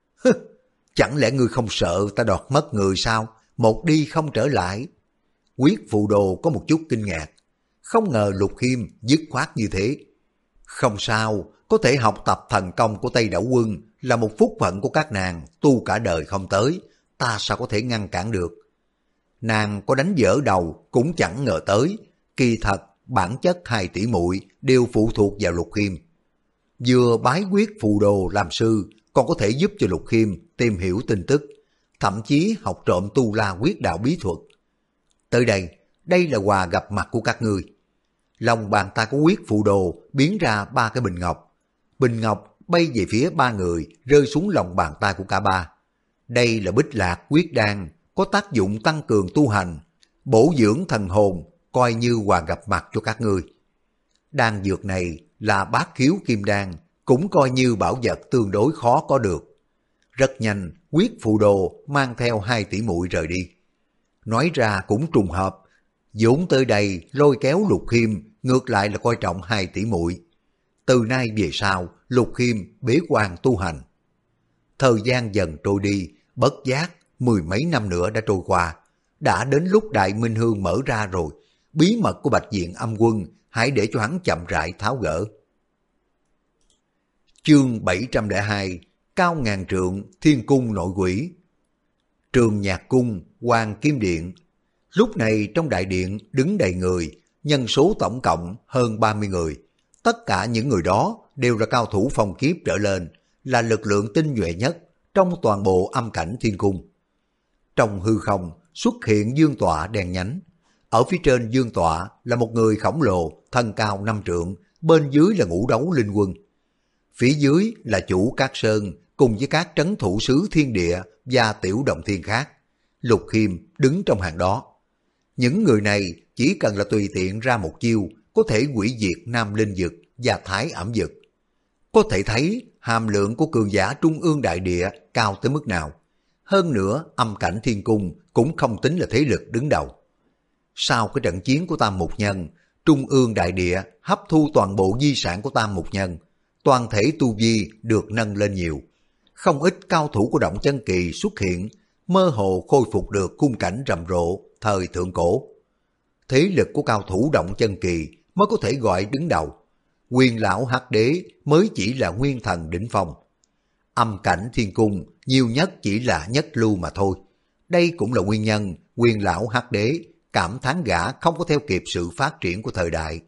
Chẳng lẽ ngươi không sợ ta đoạt mất người sao? Một đi không trở lại. Quyết Phù Đồ có một chút kinh ngạc, không ngờ Lục Khiêm dứt khoát như thế. Không sao, có thể học tập thần công của Tây Đẩu Quân là một phúc phận của các nàng, tu cả đời không tới, ta sao có thể ngăn cản được. Nàng có đánh dở đầu cũng chẳng ngờ tới, kỳ thật bản chất hai tỷ muội đều phụ thuộc vào Lục Khiêm. Vừa bái Quyết Phù Đồ làm sư, còn có thể giúp cho Lục Khiêm tìm hiểu tin tức, thậm chí học trộm tu la quyết đạo bí thuật. Tới đây, đây là quà gặp mặt của các ngươi. Lòng bàn tay của quyết phụ đồ biến ra 3 cái bình ngọc. Bình ngọc bay về phía 3 người, rơi xuống lòng bàn tay của cả ba. Đây là Bích Lạc quyết đan, có tác dụng tăng cường tu hành, bổ dưỡng thần hồn, coi như quà gặp mặt cho các ngươi. Đan dược này là bát khiếu kim đan, cũng coi như bảo vật tương đối khó có được. Rất nhanh, quyết phụ đồ mang theo 2 tỷ muội rời đi. Nói ra cũng trùng hợp, vốn tới đây lôi kéo Lục Khiêm, ngược lại là coi trọng 2 tỷ muội. Từ nay về sau, Lục Khiêm bế quan tu hành. Thời gian dần trôi đi, bất giác 10 mấy năm nữa đã trôi qua. Đã đến lúc Đại Minh Hương mở ra rồi, bí mật của Bạch Diện Âm Quân hãy để cho hắn chậm rãi tháo gỡ. Chương 702, Cao ngàn trượng, Thiên cung nội quỷ. Trường Nhạc Cung, Hoàng Kim Điện. Lúc này trong đại điện đứng đầy người, nhân số tổng cộng hơn 30 người. Tất cả những người đó đều là cao thủ phong kiếp trở lên, là lực lượng tinh nhuệ nhất trong toàn bộ âm cảnh thiên cung. Trong hư không xuất hiện dương tọa đen nhánh. Ở phía trên dương tọa là một người khổng lồ, thân cao 5 trượng, bên dưới là Ngũ Đấu Linh Quân. Phía dưới là chủ Cát Sơn cùng với các trấn thủ sứ thiên địa và tiểu động thiên khác. Lục Khiêm đứng trong hàng đó. Những người này chỉ cần là tùy tiện ra một chiêu có thể hủy diệt Nam Linh Dực và Thái Ẩm Dực. Có thể thấy hàm lượng của cường giả trung ương đại địa cao tới mức nào. Hơn nữa âm cảnh thiên cung cũng không tính là thế lực đứng đầu. Sau cái trận chiến của Tam Mục Nhân, trung ương đại địa hấp thu toàn bộ di sản của Tam Mục Nhân, toàn thể tu vi được nâng lên nhiều. Không ít cao thủ của Động Chân Kỳ xuất hiện, mơ hồ khôi phục được khung cảnh rầm rộ thời thượng cổ. Thế lực của cao thủ Động Chân Kỳ mới có thể gọi đứng đầu. Quyền lão Hắc Đế mới chỉ là nguyên thần đỉnh phong. Âm cảnh thiên cung nhiều nhất chỉ là nhất lưu mà thôi. Đây cũng là nguyên nhân quyền lão Hắc Đế cảm thán gã không có theo kịp sự phát triển của thời đại.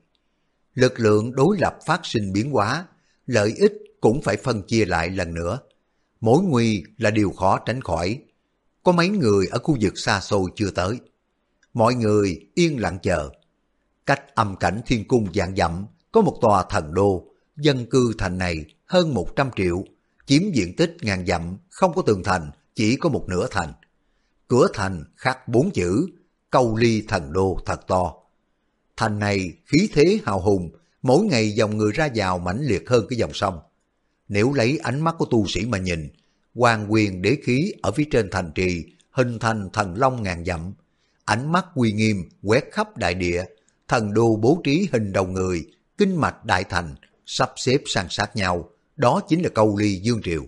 Lực lượng đối lập phát sinh biến hóa, lợi ích cũng phải phân chia lại lần nữa. Mối nguy là điều khó tránh khỏi. Có mấy người ở khu vực xa xôi chưa tới. Mọi người yên lặng chờ. Cách âm cảnh thiên cung vạn dặm có một tòa thần đô, dân cư thành này hơn 100 triệu, chiếm diện tích ngàn dặm, không có tường thành, chỉ có một nửa thành. Cửa thành khắc 4 chữ, Câu Ly thần đô thật to. Thành này khí thế hào hùng, mỗi ngày dòng người ra vào mãnh liệt hơn cái dòng sông. Nếu lấy ánh mắt của tu sĩ mà nhìn, hoàng quyền đế khí ở phía trên thành trì hình thành thần long ngàn dặm. Ánh mắt uy nghiêm quét khắp đại địa, thần đô bố trí hình đầu người, kinh mạch đại thành, sắp xếp san sát nhau, đó chính là Câu Ly Dương Triều.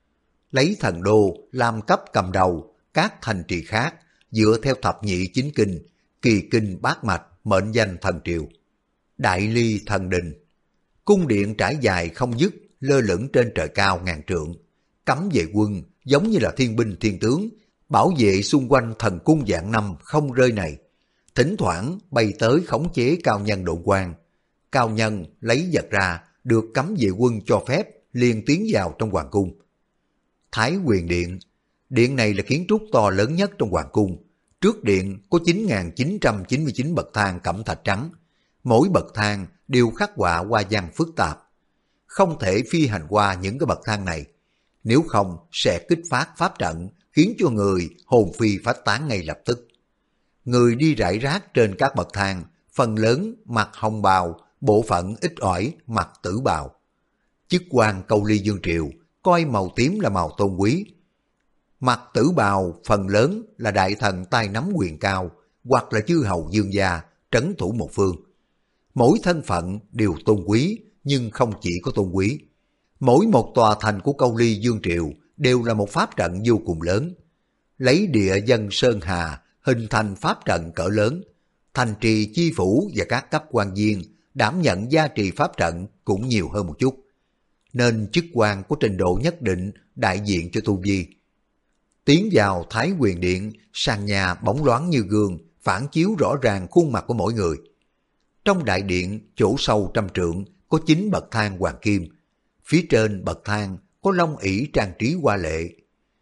Lấy thần đô làm cấp cầm đầu, các thành trì khác dựa theo thập nhị chính kinh, kỳ kinh bát mạch mệnh danh thần triều. Đại Ly thần đình, cung điện trải dài không dứt, lơ lửng trên trời cao ngàn trượng. Cấm vệ quân giống như là thiên binh thiên tướng, bảo vệ xung quanh thần cung vạn năm không rơi này. Thỉnh thoảng bay tới khống chế cao nhân độ quan. Cao nhân lấy vật ra, được cấm vệ quân cho phép liền tiến vào trong hoàng cung. Thái Quyền Điện, điện này là kiến trúc to lớn nhất trong hoàng cung. Trước điện có 9.999 bậc thang cẩm thạch trắng. Mỗi bậc thang đều khắc họa hoa văn phức tạp. Không thể phi hành qua những cái bậc thang này. Nếu không sẽ kích phát pháp trận, khiến cho người hồn phi phách tán ngay lập tức. Người đi rải rác trên các bậc thang, phần lớn mặc hồng bào, bộ phận ít ỏi mặc tử bào. Chức quan Câu Ly Dương Triều coi màu tím là màu tôn quý. Mặc tử bào phần lớn là đại thần tay nắm quyền cao, hoặc là chư hầu dương gia trấn thủ một phương. Mỗi thân phận đều tôn quý, nhưng không chỉ có tôn quý. Mỗi một tòa thành của Câu Ly Dương Triều đều là một pháp trận vô cùng lớn. Lấy địa dân Sơn Hà hình thành pháp trận cỡ lớn. Thành trì chi phủ và các cấp quan viên đảm nhận gia trì pháp trận cũng nhiều hơn một chút. Nên chức quan có trình độ nhất định đại diện cho tu vi. Tiến vào Thái Quyền Điện, sàn nhà bóng loáng như gương, phản chiếu rõ ràng khuôn mặt của mỗi người. Trong đại điện, chỗ sâu trăm trượng, có 9 bậc thang hoàng kim. Phía trên bậc thang có long ỷ trang trí hoa lệ.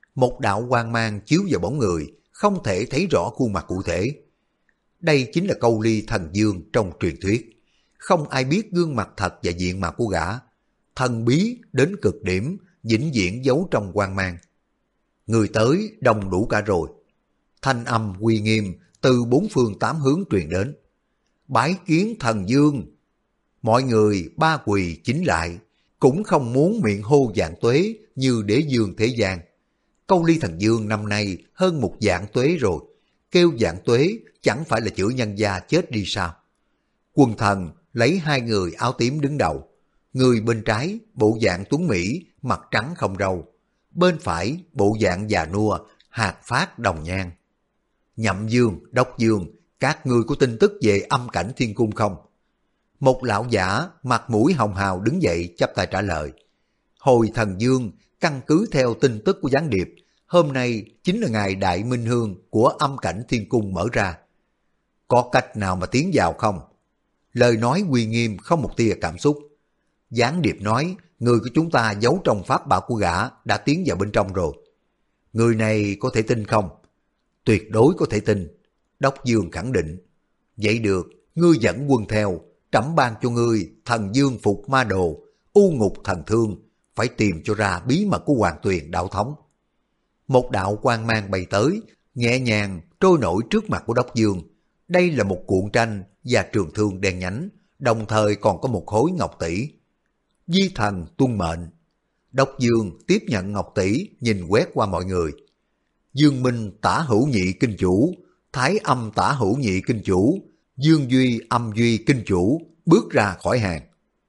Một đạo quang mang chiếu vào bóng người, không thể thấy rõ khuôn mặt cụ thể. Đây chính là Câu Ly thần dương trong truyền thuyết. Không ai biết gương mặt thật và diện mạo của gã. Thần bí đến cực điểm, vĩnh viễn giấu trong quang mang. Người tới đông đủ cả rồi. Thanh âm uy nghiêm từ bốn phương tám hướng truyền đến. Bái kiến thần dương. Mọi người ba quỳ chính lại, cũng không muốn miệng hô vạn tuế như đế dương thế gian. Câu Ly thần dương năm nay hơn 1 vạn tuế rồi, kêu vạn tuế chẳng phải là chửi nhân gia chết đi sao? Quần thần lấy 2 người áo tím đứng đầu, người bên trái bộ dạng tuấn mỹ, mặt trắng không râu, bên phải bộ dạng già nua, hạt phát đồng nhan. Nhậm Dương, Đốc Dương, các ngươi có tin tức về âm cảnh thiên cung không? Một lão giả mặt mũi hồng hào đứng dậy chắp tay trả lời. Hồi thần dương, căn cứ theo tin tức của gián điệp, hôm nay chính là ngày đại minh hương của âm cảnh thiên cung mở ra. Có cách nào mà tiến vào không? Lời nói uy nghiêm không một tia cảm xúc. Gián điệp nói, người của chúng ta giấu trong pháp bảo của gã đã tiến vào bên trong rồi. Người này có thể tin không? Tuyệt đối có thể tin. Đốc Dương khẳng định. Vậy được, ngươi dẫn quân theo, trẫm ban cho ngươi thần dương phục ma đồ, u ngục thần thương, phải tìm cho ra bí mật của Hoàng Tuyền đạo thống. Một đạo quang mang bay tới, nhẹ nhàng trôi nổi trước mặt của Đốc Dương. Đây là một cuộn tranh và trường thương đen nhánh, đồng thời còn có một khối ngọc tỷ. Di thần tuân mệnh. Đốc Dương tiếp nhận ngọc tỷ, nhìn quét qua mọi người. Dương Minh tả hữu nhị kinh chủ, Thái Âm tả hữu nhị kinh chủ, Dương Duy âm duy kinh chủ bước ra khỏi hàng.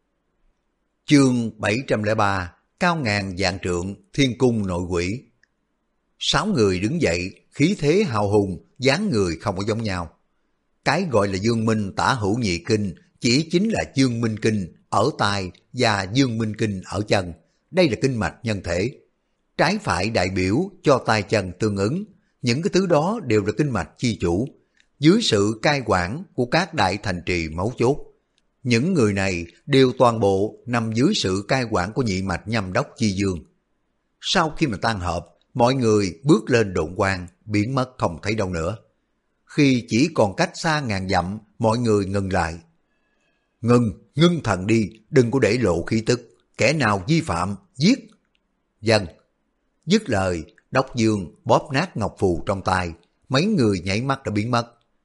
Chương 703, cao ngàn vạn trượng, thiên cung nội quỷ. 6 người đứng dậy, khí thế hào hùng, dáng người không có giống nhau. Cái gọi là Dương Minh tả hữu nhị kinh chỉ chính là Dương Minh kinh ở tai và Dương Minh kinh ở chân. Đây là kinh mạch nhân thể. Trái phải đại biểu cho tay chân tương ứng. Những cái thứ đó đều là kinh mạch chi chủ, dưới sự cai quản của các đại thành trì mấu chốt. Những người này đều toàn bộ nằm dưới sự cai quản của nhị mạch nhâm đốc chi dương. Sau khi mà tan họp, mọi người bước lên độn quang, biến mất không thấy đâu nữa. Khi chỉ còn cách xa ngàn dặm, mọi người ngừng lại. Ngưng thần đi, đừng có để lộ khí tức, kẻ nào vi phạm, giết. Dân. Dứt lời, Đốc Dương bóp nát ngọc phù trong tay, mấy người nhảy mắt đã biến mất.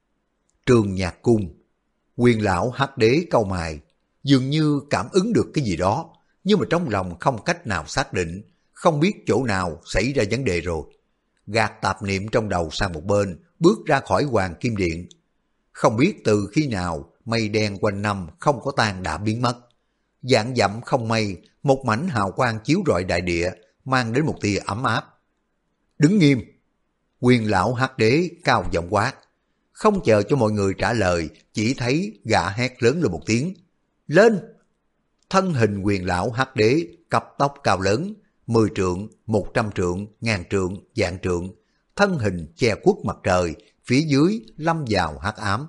Trường Nhạc Cung, Quyền lão Hắc Đế cau mày, dường như cảm ứng được cái gì đó, nhưng mà trong lòng không cách nào xác định, không biết chỗ nào xảy ra vấn đề rồi. Gạt tạp niệm trong đầu sang một bên, bước ra khỏi Hoàng Kim Điện. Không biết từ khi nào mây đen quanh năm không có tan đã biến mất. Vạn dặm không mây, một mảnh hào quang chiếu rọi đại địa, mang đến một tia ấm áp. Đứng nghiêm. Quyền lão Hắc Đế cao giọng quát. Không chờ cho mọi người trả lời, chỉ thấy gã hét lớn lên một tiếng. Lên! Thân hình quyền lão Hắc Đế cấp tốc cao lớn, 10 trượng, 100 trượng, ngàn trượng, vạn trượng. Thân hình che khuất mặt trời, phía dưới lâm vào hắc ám.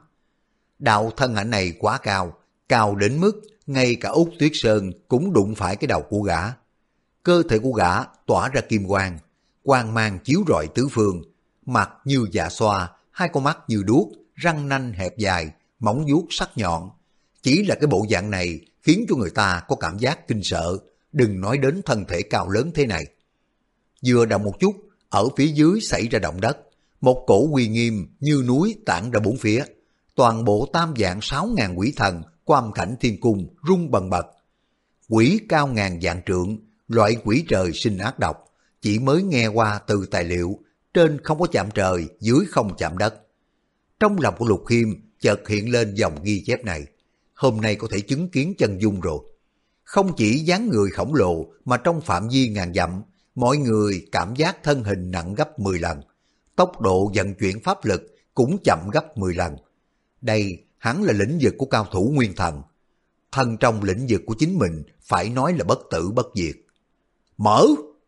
Đạo thân ảnh này quá cao, cao đến mức ngay cả Út Tuyết Sơn cũng đụng phải cái đầu của gã. Cơ thể của gã tỏa ra kim quang, quang mang chiếu rọi tứ phương, mặt như dạ xoa, hai con mắt như đuốc, răng nanh hẹp dài, móng vuốt sắc nhọn. Chỉ là cái bộ dạng này khiến cho người ta có cảm giác kinh sợ, đừng nói đến thân thể cao lớn thế này. Vừa động một chút, ở phía dưới xảy ra động đất, một cổ uy nghiêm như núi tản ra bốn phía. Toàn bộ 3.600.000 quỷ thần của âm cảnh thiên cung rung bần bật. Quỷ cao ngàn vạn trượng, loại quỷ trời sinh ác độc, chỉ mới nghe qua từ tài liệu, trên không có chạm trời, dưới không chạm đất. Trong lòng của Lục Khiêm chợt hiện lên dòng ghi chép này, hôm nay có thể chứng kiến chân dung rồi. Không chỉ dáng người khổng lồ mà trong phạm vi ngàn dặm, mọi người cảm giác thân hình nặng gấp 10 lần, tốc độ vận chuyển pháp lực cũng chậm gấp 10 lần. Đây hắn là lĩnh vực của cao thủ nguyên thần. Thân trong lĩnh vực của chính mình phải nói là bất tử bất diệt. Mở!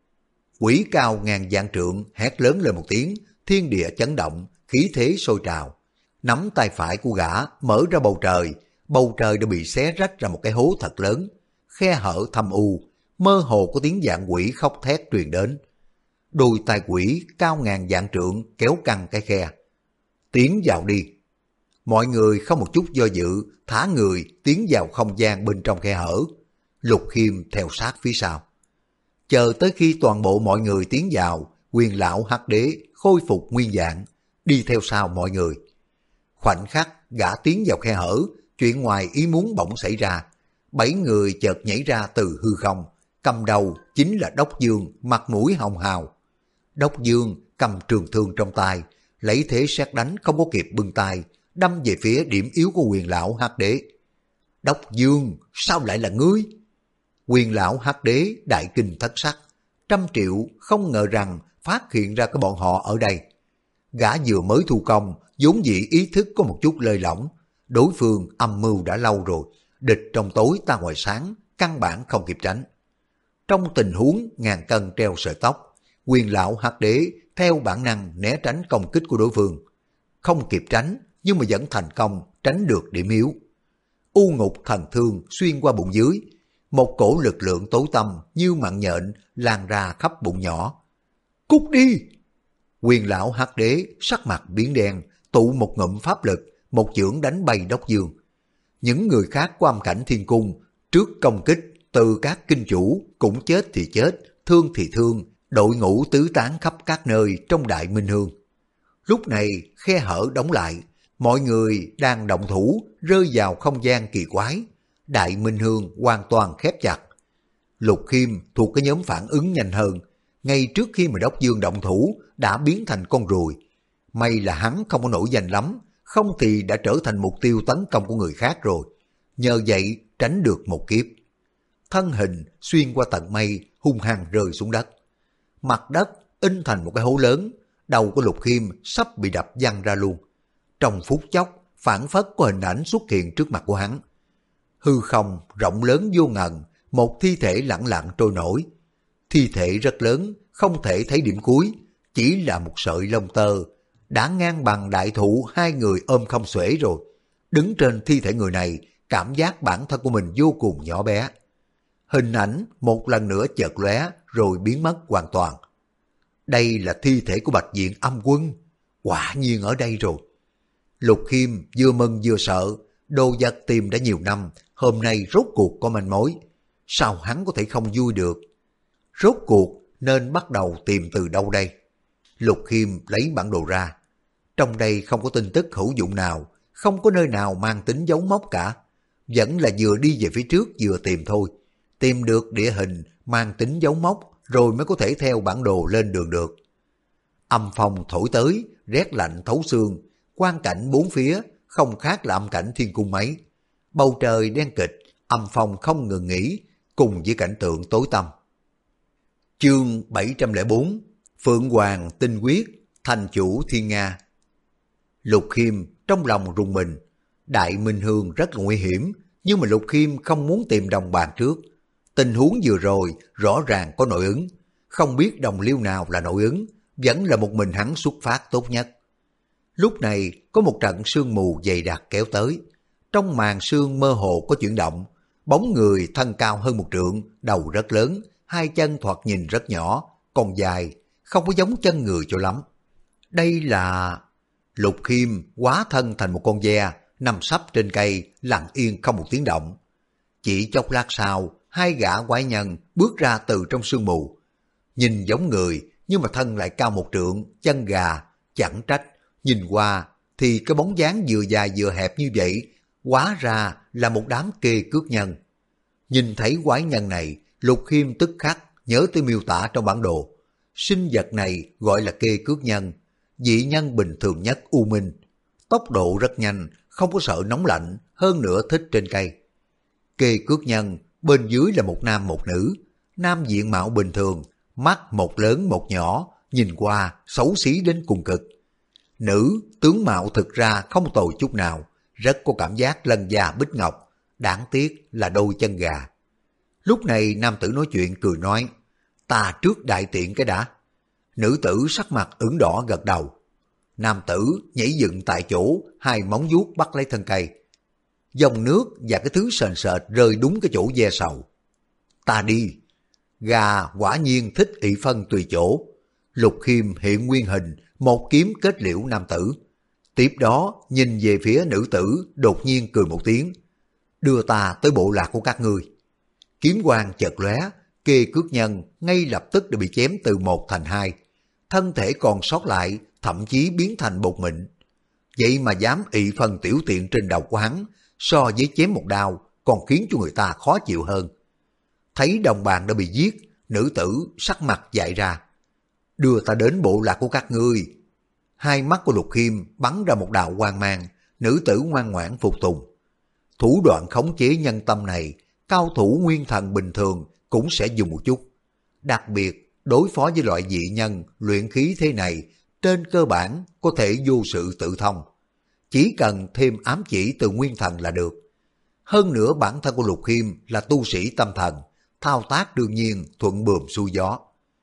Quỷ cao ngàn vạn trượng hét lớn lên một tiếng, thiên địa chấn động, khí thế sôi trào. Nắm tay phải của gã mở ra bầu trời đã bị xé rách ra một cái hố thật lớn, khe hở thâm u, mơ hồ có tiếng vạn quỷ khóc thét truyền đến. đôi tai quỷ cao ngàn vạn trượng kéo căng cái khe. Tiến vào đi. Mọi người không một chút do dự, thả người tiến vào không gian bên trong khe hở. Lục Khiêm theo sát phía sau. Chờ tới khi toàn bộ mọi người tiến vào, Quyền lão Hắc Đế khôi phục nguyên dạng, đi theo sau mọi người. Khoảnh khắc gã tiến vào khe hở, chuyện ngoài ý muốn bỗng xảy ra. 7 người chợt nhảy ra từ hư không, cầm đầu chính là Đốc Dương, mặt mũi hồng hào. Đốc Dương cầm trường thương trong tay, lấy thế sét đánh không có kịp bưng tay, đâm về phía điểm yếu của Quyền lão Hắc Đế. Đốc Dương, sao lại là ngươi? Quyền lão Hắc Đế đại kinh thất sắc, 100 triệu không ngờ rằng phát hiện ra cái bọn họ ở đây. Gã vừa mới thu công, vốn dĩ ý thức có một chút lơi lỏng, đối phương âm mưu đã lâu rồi, địch trong tối ta ngoài sáng, căn bản không kịp tránh. Trong tình huống ngàn cân treo sợi tóc, Quyền lão Hắc Đế theo bản năng né tránh công kích của đối phương. Không kịp tránh, nhưng mà vẫn thành công tránh được điểm yếu. U ngục thần thương xuyên qua bụng dưới, một cổ lực lượng tối tăm như mạng nhện lan ra khắp bụng nhỏ. Cút đi! Quyền lão Hắc Đế sắc mặt biến đen, tụ một ngụm pháp lực, một chưởng đánh bay Đốc Dương. Những người khác của âm cảnh thiên cung trước công kích từ các kinh chủ cũng chết thì chết, thương thì thương, đội ngũ tứ tán khắp các nơi trong Đại Minh Hương. Lúc này khe hở đóng lại, mọi người đang động thủ rơi vào không gian kỳ quái. Đại Minh Hương hoàn toàn khép chặt. Lục Khiêm thuộc cái nhóm phản ứng nhanh hơn, ngay trước khi mà Đốc Dương động thủ đã biến thành con ruồi. May là hắn không có nổi danh lắm, không thì đã trở thành mục tiêu tấn công của người khác rồi. Nhờ vậy tránh được một kiếp. Thân hình xuyên qua tầng mây hung hăng rơi xuống đất. Mặt đất in thành một cái hố lớn, đầu của Lục Khiêm sắp bị đập văng ra luôn. Trong phút chốc, phản phất có hình ảnh xuất hiện trước mặt của hắn. Hư không rộng lớn vô ngần, một thi thể lẳng lặng trôi nổi. Thi thể rất lớn, không thể thấy điểm cuối, chỉ là một sợi lông tơ, đã ngang bằng đại thụ 2 người ôm không xuể rồi. Đứng trên thi thể người này, cảm giác bản thân của mình vô cùng nhỏ bé. Hình ảnh một lần nữa chợt lóe rồi biến mất hoàn toàn. Đây là thi thể của Bạch Diện Âm Quân, quả nhiên ở đây rồi. Lục Khiêm vừa mừng vừa sợ, đồ vật tìm đã nhiều năm, hôm nay rốt cuộc có manh mối. Sao hắn có thể không vui được? Rốt cuộc nên bắt đầu tìm từ đâu đây? Lục Khiêm lấy bản đồ ra. Trong đây không có tin tức hữu dụng nào, không có nơi nào mang tính dấu mốc cả. Vẫn là vừa đi về phía trước vừa tìm thôi. Tìm được địa hình mang tính dấu mốc rồi mới có thể theo bản đồ lên đường được. Âm phong thổi tới, rét lạnh thấu xương, quang cảnh bốn phía không khác là âm cảnh thiên cung mấy. Bầu trời đen kịch, âm phong không ngừng nghỉ, cùng với cảnh tượng tối tăm. Chương 704 Phượng Hoàng Tinh Quyết, Thành Chủ Thiên Nga. Lục Khiêm trong lòng rùng mình. Đại Minh Hương rất là nguy hiểm, nhưng mà Lục Khiêm không muốn tìm đồng bạn trước. Tình huống vừa rồi rõ ràng có nội ứng, không biết đồng liêu nào là nội ứng, vẫn là một mình hắn xuất phát tốt nhất. Lúc này có một trận sương mù dày đặc kéo tới, trong màn sương mơ hồ có chuyển động, bóng người thân cao hơn 1 trượng, đầu rất lớn, 2 chân thoạt nhìn rất nhỏ, còn dài, không có giống chân người cho lắm. Đây là... Lục Khiêm hóa thân thành một con ve, nằm sấp trên cây, lặng yên không một tiếng động. Chỉ chốc lát sau, 2 gã quái nhân bước ra từ trong sương mù. Nhìn giống người, nhưng mà thân lại cao 1 trượng, chân gà, chẳng trách. Nhìn qua thì cái bóng dáng vừa dài vừa hẹp như vậy, hóa ra là một đám kê cước nhân. Nhìn thấy quái nhân này, Lục Khiêm tức khắc nhớ tới miêu tả trong bản đồ. Sinh vật này gọi là kê cước nhân, dị nhân bình thường nhất u minh. Tốc độ rất nhanh, không có sợ nóng lạnh, hơn nữa thích trên cây. Kê cước nhân, bên dưới là một nam một nữ. Nam diện mạo bình thường, mắt một lớn một nhỏ, nhìn qua xấu xí đến cùng cực. Nữ tướng mạo thực ra không tồi chút nào, rất có cảm giác lân da bích ngọc, đáng tiếc là đôi chân gà. Lúc này nam tử nói chuyện cười nói, ta trước đại tiện cái đã. Nữ tử sắc mặt ửng đỏ gật đầu. Nam tử nhảy dựng tại chỗ, 2 móng vuốt bắt lấy thân cây. Dòng nước và cái thứ sền sệt rơi đúng cái chỗ ve sầu. Ta đi. Gà quả nhiên thích ị phân tùy chỗ. Lục Khiêm hiện nguyên hình, một kiếm kết liễu nam tử. Tiếp đó nhìn về phía nữ tử, đột nhiên cười một tiếng. Đưa ta tới bộ lạc của các ngươi. Kiếm quang chợt lóe, kê cước nhân ngay lập tức đã bị chém từ 1 thành 2. Thân thể còn sót lại thậm chí biến thành bột mịn. Vậy mà dám ị phần tiểu tiện trên đầu của hắn, so với chém một đao còn khiến cho người ta khó chịu hơn. Thấy đồng bạn đã bị giết, nữ tử sắc mặt dại ra. Đưa ta đến bộ lạc của các ngươi. Hai mắt của Lục Khiêm bắn ra một đạo quang mang, nữ tử ngoan ngoãn phục tùng. Thủ đoạn khống chế nhân tâm này, cao thủ nguyên thần bình thường cũng sẽ dùng một chút. Đặc biệt, đối phó với loại dị nhân, luyện khí thế này, trên cơ bản có thể vô sự tự thông. Chỉ cần thêm ám chỉ từ nguyên thần là được. Hơn nữa bản thân của Lục Khiêm là tu sĩ tâm thần, thao tác đương nhiên thuận buồm xuôi gió.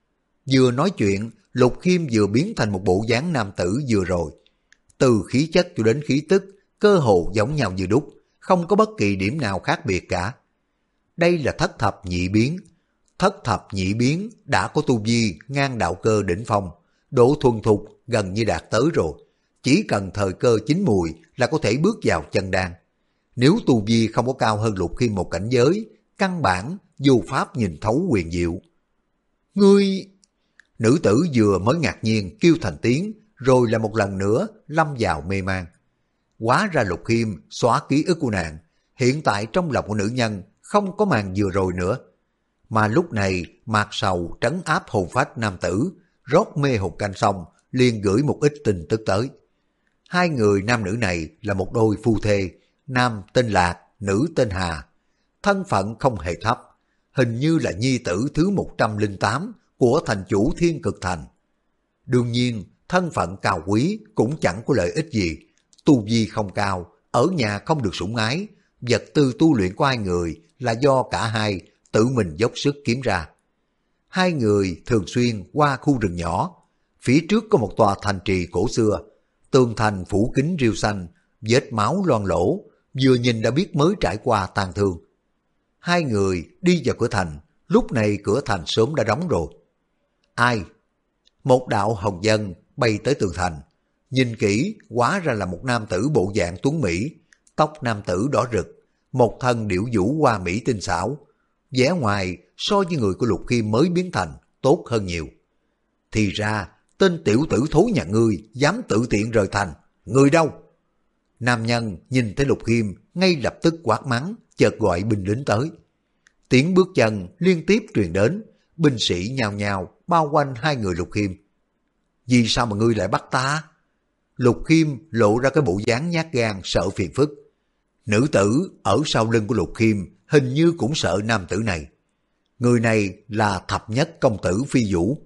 Vừa nói chuyện, Lục Khiêm vừa biến thành một bộ dáng nam tử vừa rồi. Từ khí chất cho đến khí tức, cơ hồ giống nhau như đúc, không có bất kỳ điểm nào khác biệt cả. Đây là thất thập nhị biến. Thất thập nhị biến đã có tu vi ngang đạo cơ đỉnh phong, độ thuần thục gần như đạt tới rồi. Chỉ cần thời cơ chín mùi là có thể bước vào chân đan. Nếu tu vi không có cao hơn Lục Khiêm một cảnh giới, căn bản vô pháp nhìn thấu quyền diệu. Ngươi... Nữ tử vừa mới ngạc nhiên kêu thành tiếng, rồi là một lần nữa lâm vào mê man. Hóa ra Lục Khiêm xóa ký ức của nàng, hiện tại trong lòng của nữ nhân không có màn vừa rồi nữa. Mà lúc này mạc sầu trấn áp hồn phách nam tử, rót mê hồn canh xong, liền gửi một ít tin tức tới. Hai người nam nữ này là một đôi phu thê, nam tên Lạc, nữ tên Hà. Thân phận không hề thấp, hình như là nhi tử thứ 108 của thành chủ Thiên Cực Thành. Đương nhiên, thân phận cao quý cũng chẳng có lợi ích gì. Tu vi không cao, ở nhà không được sủng ái, vật tư tu luyện của hai người là do cả hai tự mình dốc sức kiếm ra. Hai người thường xuyên qua khu rừng nhỏ, phía trước có một tòa thành trì cổ xưa, tường thành phủ kính rêu xanh, vết máu loang lổ, vừa nhìn đã biết mới trải qua tang thương. Hai người đi vào cửa thành, lúc này cửa thành sớm đã đóng rồi. Ai? Một đạo hồng dân bay tới tường thành, nhìn kỹ hóa ra là một nam tử bộ dạng tuấn mỹ, tóc nam tử đỏ rực, một thân điểu vũ hoa mỹ tinh xảo, vẻ ngoài so với người của Lục Khiêm mới biến thành tốt hơn nhiều. Thì ra tên tiểu tử thối nhà ngươi dám tự tiện rời thành, người đâu? Nam nhân nhìn thấy Lục Khiêm ngay lập tức quát mắng, chợt gọi binh lính tới. Tiếng bước chân liên tiếp truyền đến, binh sĩ nhào nhào bao quanh hai người Lục Khiêm. Vì sao mà ngươi lại bắt ta? Lục Khiêm lộ ra cái bộ dáng nhát gan sợ phiền phức. Nữ tử ở sau lưng của Lục Khiêm hình như cũng sợ nam tử này. Người này là thập nhất công tử Phi Vũ.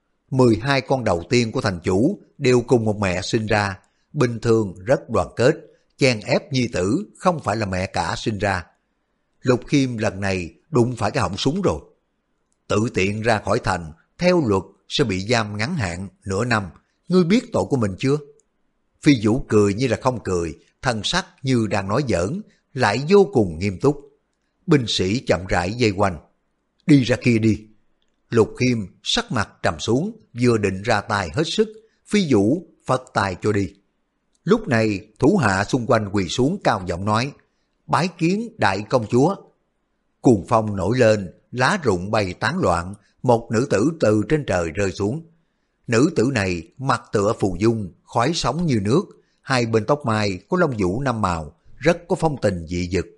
12 con đầu tiên của thành chủ đều cùng một mẹ sinh ra, bình thường rất đoàn kết, chen ép nhi tử không phải là mẹ cả sinh ra. Lục Khiêm lần này đụng phải cái họng súng rồi. Tự tiện ra khỏi thành, theo luật sẽ bị giam ngắn hạn nửa năm, ngươi biết tội của mình chưa? Phi Vũ cười như là không cười, thân sắc như đang nói giỡn, lại vô cùng nghiêm túc. Binh sĩ chậm rãi dây quanh. Đi ra kia đi. Lục Khiêm sắc mặt trầm xuống, vừa định ra tay hết sức, Phi Vũ phất tay cho đi. Lúc này thủ hạ xung quanh quỳ xuống cao giọng nói, bái kiến đại công chúa. Cuồng phong nổi lên, lá rụng bay tán loạn, một nữ tử từ trên trời rơi xuống. Nữ tử này mặt tựa phù dung, khói sóng như nước, hai bên tóc mai có lông vũ 5 màu, rất có phong tình dị dực.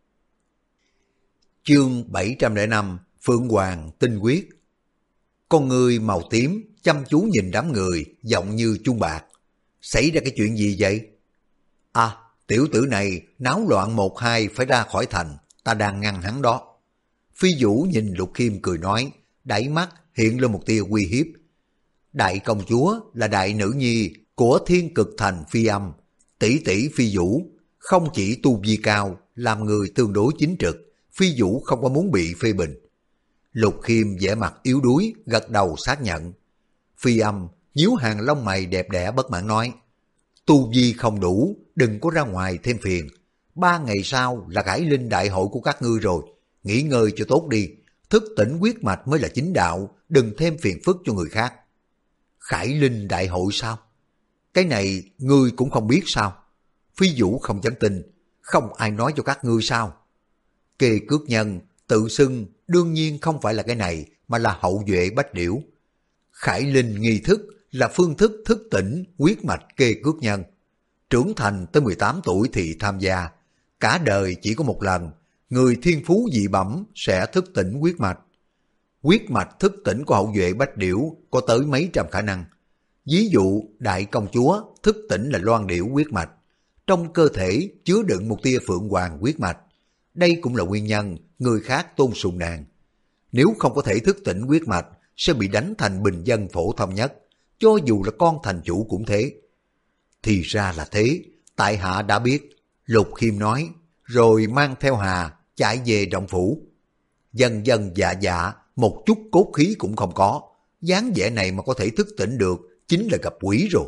Chương 705 Phượng Hoàng Tinh Quyết. Con người màu tím chăm chú nhìn đám người, giọng như chuông bạc. Xảy ra cái chuyện gì vậy? À, tiểu tử này náo loạn 1-2 phải ra khỏi thành, ta đang ngăn hắn đó. Phi Vũ nhìn Lục Khiêm cười nói, đáy mắt hiện lên một tia uy hiếp. Đại công chúa là đại nữ nhi của Thiên Cực Thành Phi Âm, tỷ tỷ Phi Vũ, không chỉ tu vi cao, làm người tương đối chính trực, Phi Vũ không có muốn bị phê bình. Lục Khiêm vẻ mặt yếu đuối, gật đầu xác nhận. Phi Âm nhíu hàng lông mày đẹp đẽ bất mãn nói, tu vi không đủ, đừng có ra ngoài thêm phiền. 3 ngày sau là Khải Linh đại hội của các ngươi rồi, nghỉ ngơi cho tốt đi, thức tỉnh quyết mạch mới là chính đạo, đừng thêm phiền phức cho người khác. Khải Linh đại hội sao? Cái này ngươi cũng không biết sao? Phi Vũ không dám tin, không ai nói cho các ngươi sao? Kê Cước Nhân tự xưng đương nhiên không phải là cái này, mà là hậu duệ Bách Điểu. Khải Linh nghi thức là phương thức thức tỉnh huyết mạch Kê Cước Nhân. Trưởng thành tới 18 tuổi thì tham gia, cả đời chỉ có một lần, người thiên phú dị bẩm sẽ thức tỉnh huyết mạch. Huyết mạch thức tỉnh của hậu duệ Bách Điểu có tới mấy trăm khả năng. Ví dụ đại công chúa thức tỉnh là Loan Điểu huyết mạch, trong cơ thể chứa đựng một tia Phượng Hoàng huyết mạch. Đây cũng là nguyên nhân người khác tôn sùng nàng. Nếu không có thể thức tỉnh huyết mạch, sẽ bị đánh thành bình dân phổ thông nhất, cho dù là con thành chủ cũng thế. Thì ra là thế, tại hạ đã biết, Lục Khiêm nói, rồi mang theo Hà chạy về động phủ. Dần dần dạ dạ, một chút cốt khí cũng không có, dáng vẻ này mà có thể thức tỉnh được, chính là gặp quỷ rồi.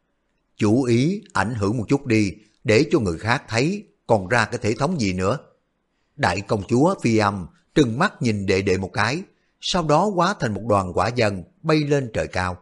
Chủ ý ảnh hưởng một chút đi, để cho người khác thấy, còn ra cái thể thống gì nữa. Đại công chúa Phi Âm trừng mắt nhìn đệ đệ một cái, sau đó hóa thành một đoàn hỏa dân bay lên trời cao.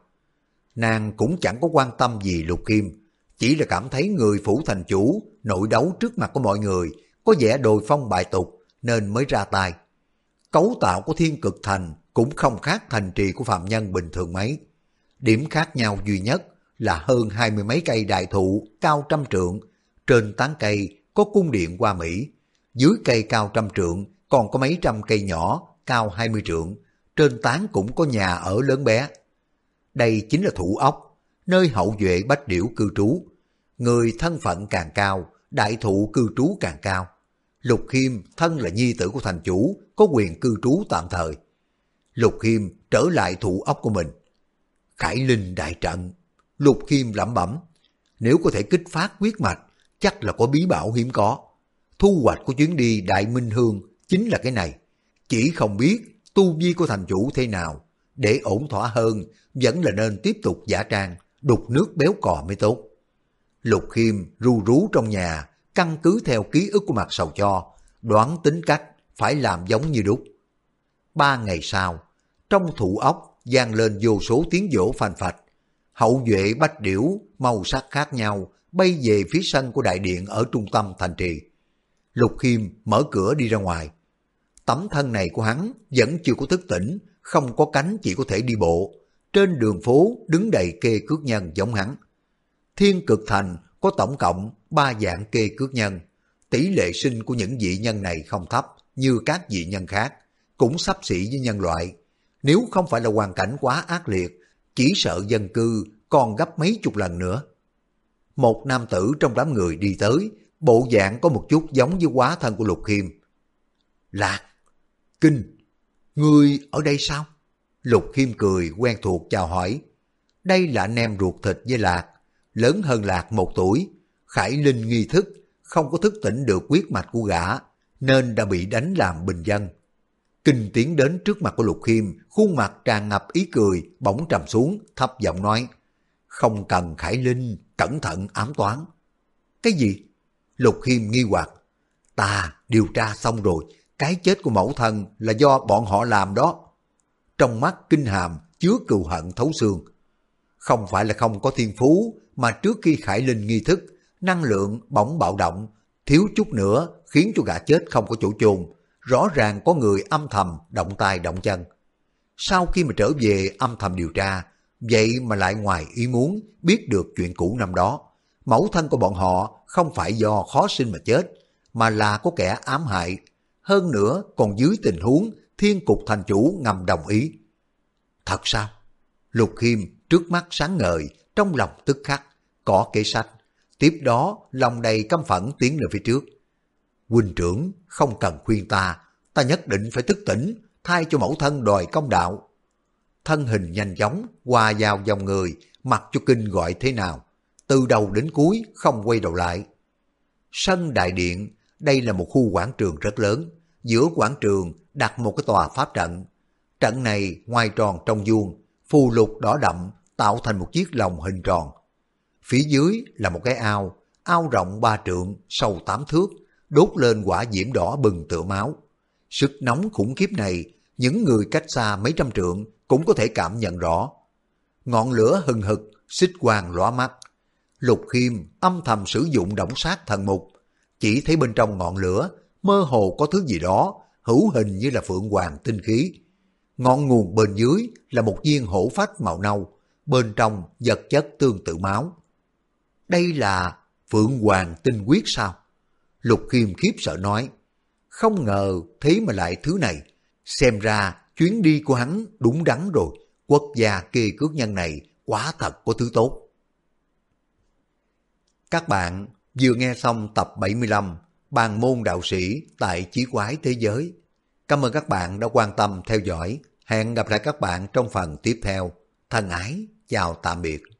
Nàng cũng chẳng có quan tâm gì Lục Khiêm, chỉ là cảm thấy người phủ thành chủ nội đấu trước mặt của mọi người có vẻ đồi phong bại tục nên mới ra tay. Cấu tạo của Thiên Cực Thành cũng không khác thành trì của phạm nhân bình thường mấy. Điểm khác nhau duy nhất là hơn 20 mấy cây đại thụ cao 100 trượng, trên tán cây có cung điện Hoa Mỹ, dưới cây cao 100 trượng còn có mấy trăm cây nhỏ cao 20 trượng, trên tán cũng có nhà ở lớn bé. Đây chính là Thủ Ốc, nơi hậu duệ Bách Điểu cư trú. Người thân phận càng cao, đại thụ cư trú càng cao. Lục Khiêm thân là nhi tử của thành chủ, có quyền cư trú tạm thời. Lục Khiêm trở lại Thủ Ốc của mình. Khải Linh đại trận, Lục Khiêm lẩm bẩm, nếu có thể kích phát huyết mạch, chắc là có bí bảo hiếm có. Thu hoạch của chuyến đi Đại Minh Hương chính là cái này. Chỉ không biết tu vi của thành chủ thế nào, để ổn thỏa hơn, vẫn là nên tiếp tục giả trang, đục nước béo cò mới tốt. Lục Khiêm ru rú trong nhà, căn cứ theo ký ức của Mạc Sầu Cho, đoán tính cách phải làm giống như đúc. 3 ngày sau, trong Thủ Ốc vang lên vô số tiếng vỗ phanh phạch. Hậu duệ Bách Điểu màu sắc khác nhau bay về phía sân của đại điện ở trung tâm thành trì. Lục Khiêm mở cửa đi ra ngoài. Tấm thân này của hắn vẫn chưa có thức tỉnh, không có cánh chỉ có thể đi bộ. Trên đường phố đứng đầy Kê Cước Nhân giống hắn. Thiên Cực Thành có tổng cộng 3 dạng Kê Cước Nhân. Tỷ lệ sinh của những vị nhân này không thấp như các vị nhân khác, cũng xấp xỉ với nhân loại. Nếu không phải là hoàn cảnh quá ác liệt, chỉ sợ dân cư còn gấp mấy chục lần nữa. Một nam tử trong đám người đi tới, bộ dạng có một chút giống với hóa thân của Lục Khiêm. Lạc, Kinh, ngươi ở đây sao? Lục Khiêm cười quen thuộc chào hỏi. Đây là anh em ruột thịt với Lạc, lớn hơn Lạc 1 tuổi. Khải Linh nghi thức, không có thức tỉnh được huyết mạch của gã, nên đã bị đánh làm bình dân. Kinh tiến đến trước mặt của Lục Khiêm, khuôn mặt tràn ngập ý cười, bỗng trầm xuống, thấp giọng nói, không cần Khải Linh, cẩn thận ám toán. Cái gì? Lục Khiêm nghi hoặc. Ta điều tra xong rồi, cái chết của mẫu thân là do bọn họ làm đó. Trong mắt Kinh Hàm chứa cừu hận thấu xương. Không phải là không có thiên phú, mà trước khi Khải Linh nghi thức, năng lượng bỗng bạo động, thiếu chút nữa khiến cho gã chết không có chỗ chôn. Rõ ràng có người âm thầm động tay động chân. Sau khi mà trở về âm thầm điều tra, vậy mà lại ngoài ý muốn biết được chuyện cũ năm đó. Mẫu thân của bọn họ không phải do khó sinh mà chết, mà là có kẻ ám hại. Hơn nữa còn dưới tình huống Thiên Cục thành chủ ngầm đồng ý. Thật sao? Lục Khiêm trước mắt sáng ngời, trong lòng tức khắc có kế sách. Tiếp đó lòng đầy căm phẫn tiến lên phía trước. Huynh trưởng không cần khuyên ta, ta nhất định phải thức tỉnh, thay cho mẫu thân đòi công đạo. Thân hình nhanh chóng hòa vào dòng người, mặc cho Kinh gọi thế nào, từ đầu đến cuối không quay đầu lại. Sân đại điện, đây là một khu quảng trường rất lớn, giữa quảng trường đặt một cái tòa pháp trận. Trận này ngoài tròn trong vuông, phù lục đỏ đậm tạo thành một chiếc lồng hình tròn. Phía dưới là một cái ao, ao rộng 3 trượng, sâu 8 thước, đốt lên hỏa diễm đỏ bừng tựa máu. Sức nóng khủng khiếp này, những người cách xa mấy trăm trượng cũng có thể cảm nhận rõ. ngọn lửa hừng hực, xích quang lóa mắt. Lục Khiêm âm thầm sử dụng động sát thần mục, chỉ thấy bên trong ngọn lửa mơ hồ có thứ gì đó hữu hình như là phượng hoàng tinh khí. Ngọn nguồn bên dưới là một viên hổ phách màu nâu, bên trong vật chất tương tự máu. Đây là phượng hoàng tinh huyết sao? Lục Khiêm khiếp sợ nói, không ngờ thế mà lại thứ này, xem ra chuyến đi của hắn đúng đắn rồi, quốc gia kê cước nhân này quả thật có thứ tốt. Các bạn vừa nghe xong tập 75 Bàn môn đạo sĩ tại Chí Quái Thế Giới. Cảm ơn các bạn đã quan tâm theo dõi. Hẹn gặp lại các bạn trong phần tiếp theo. Thân ái, chào tạm biệt.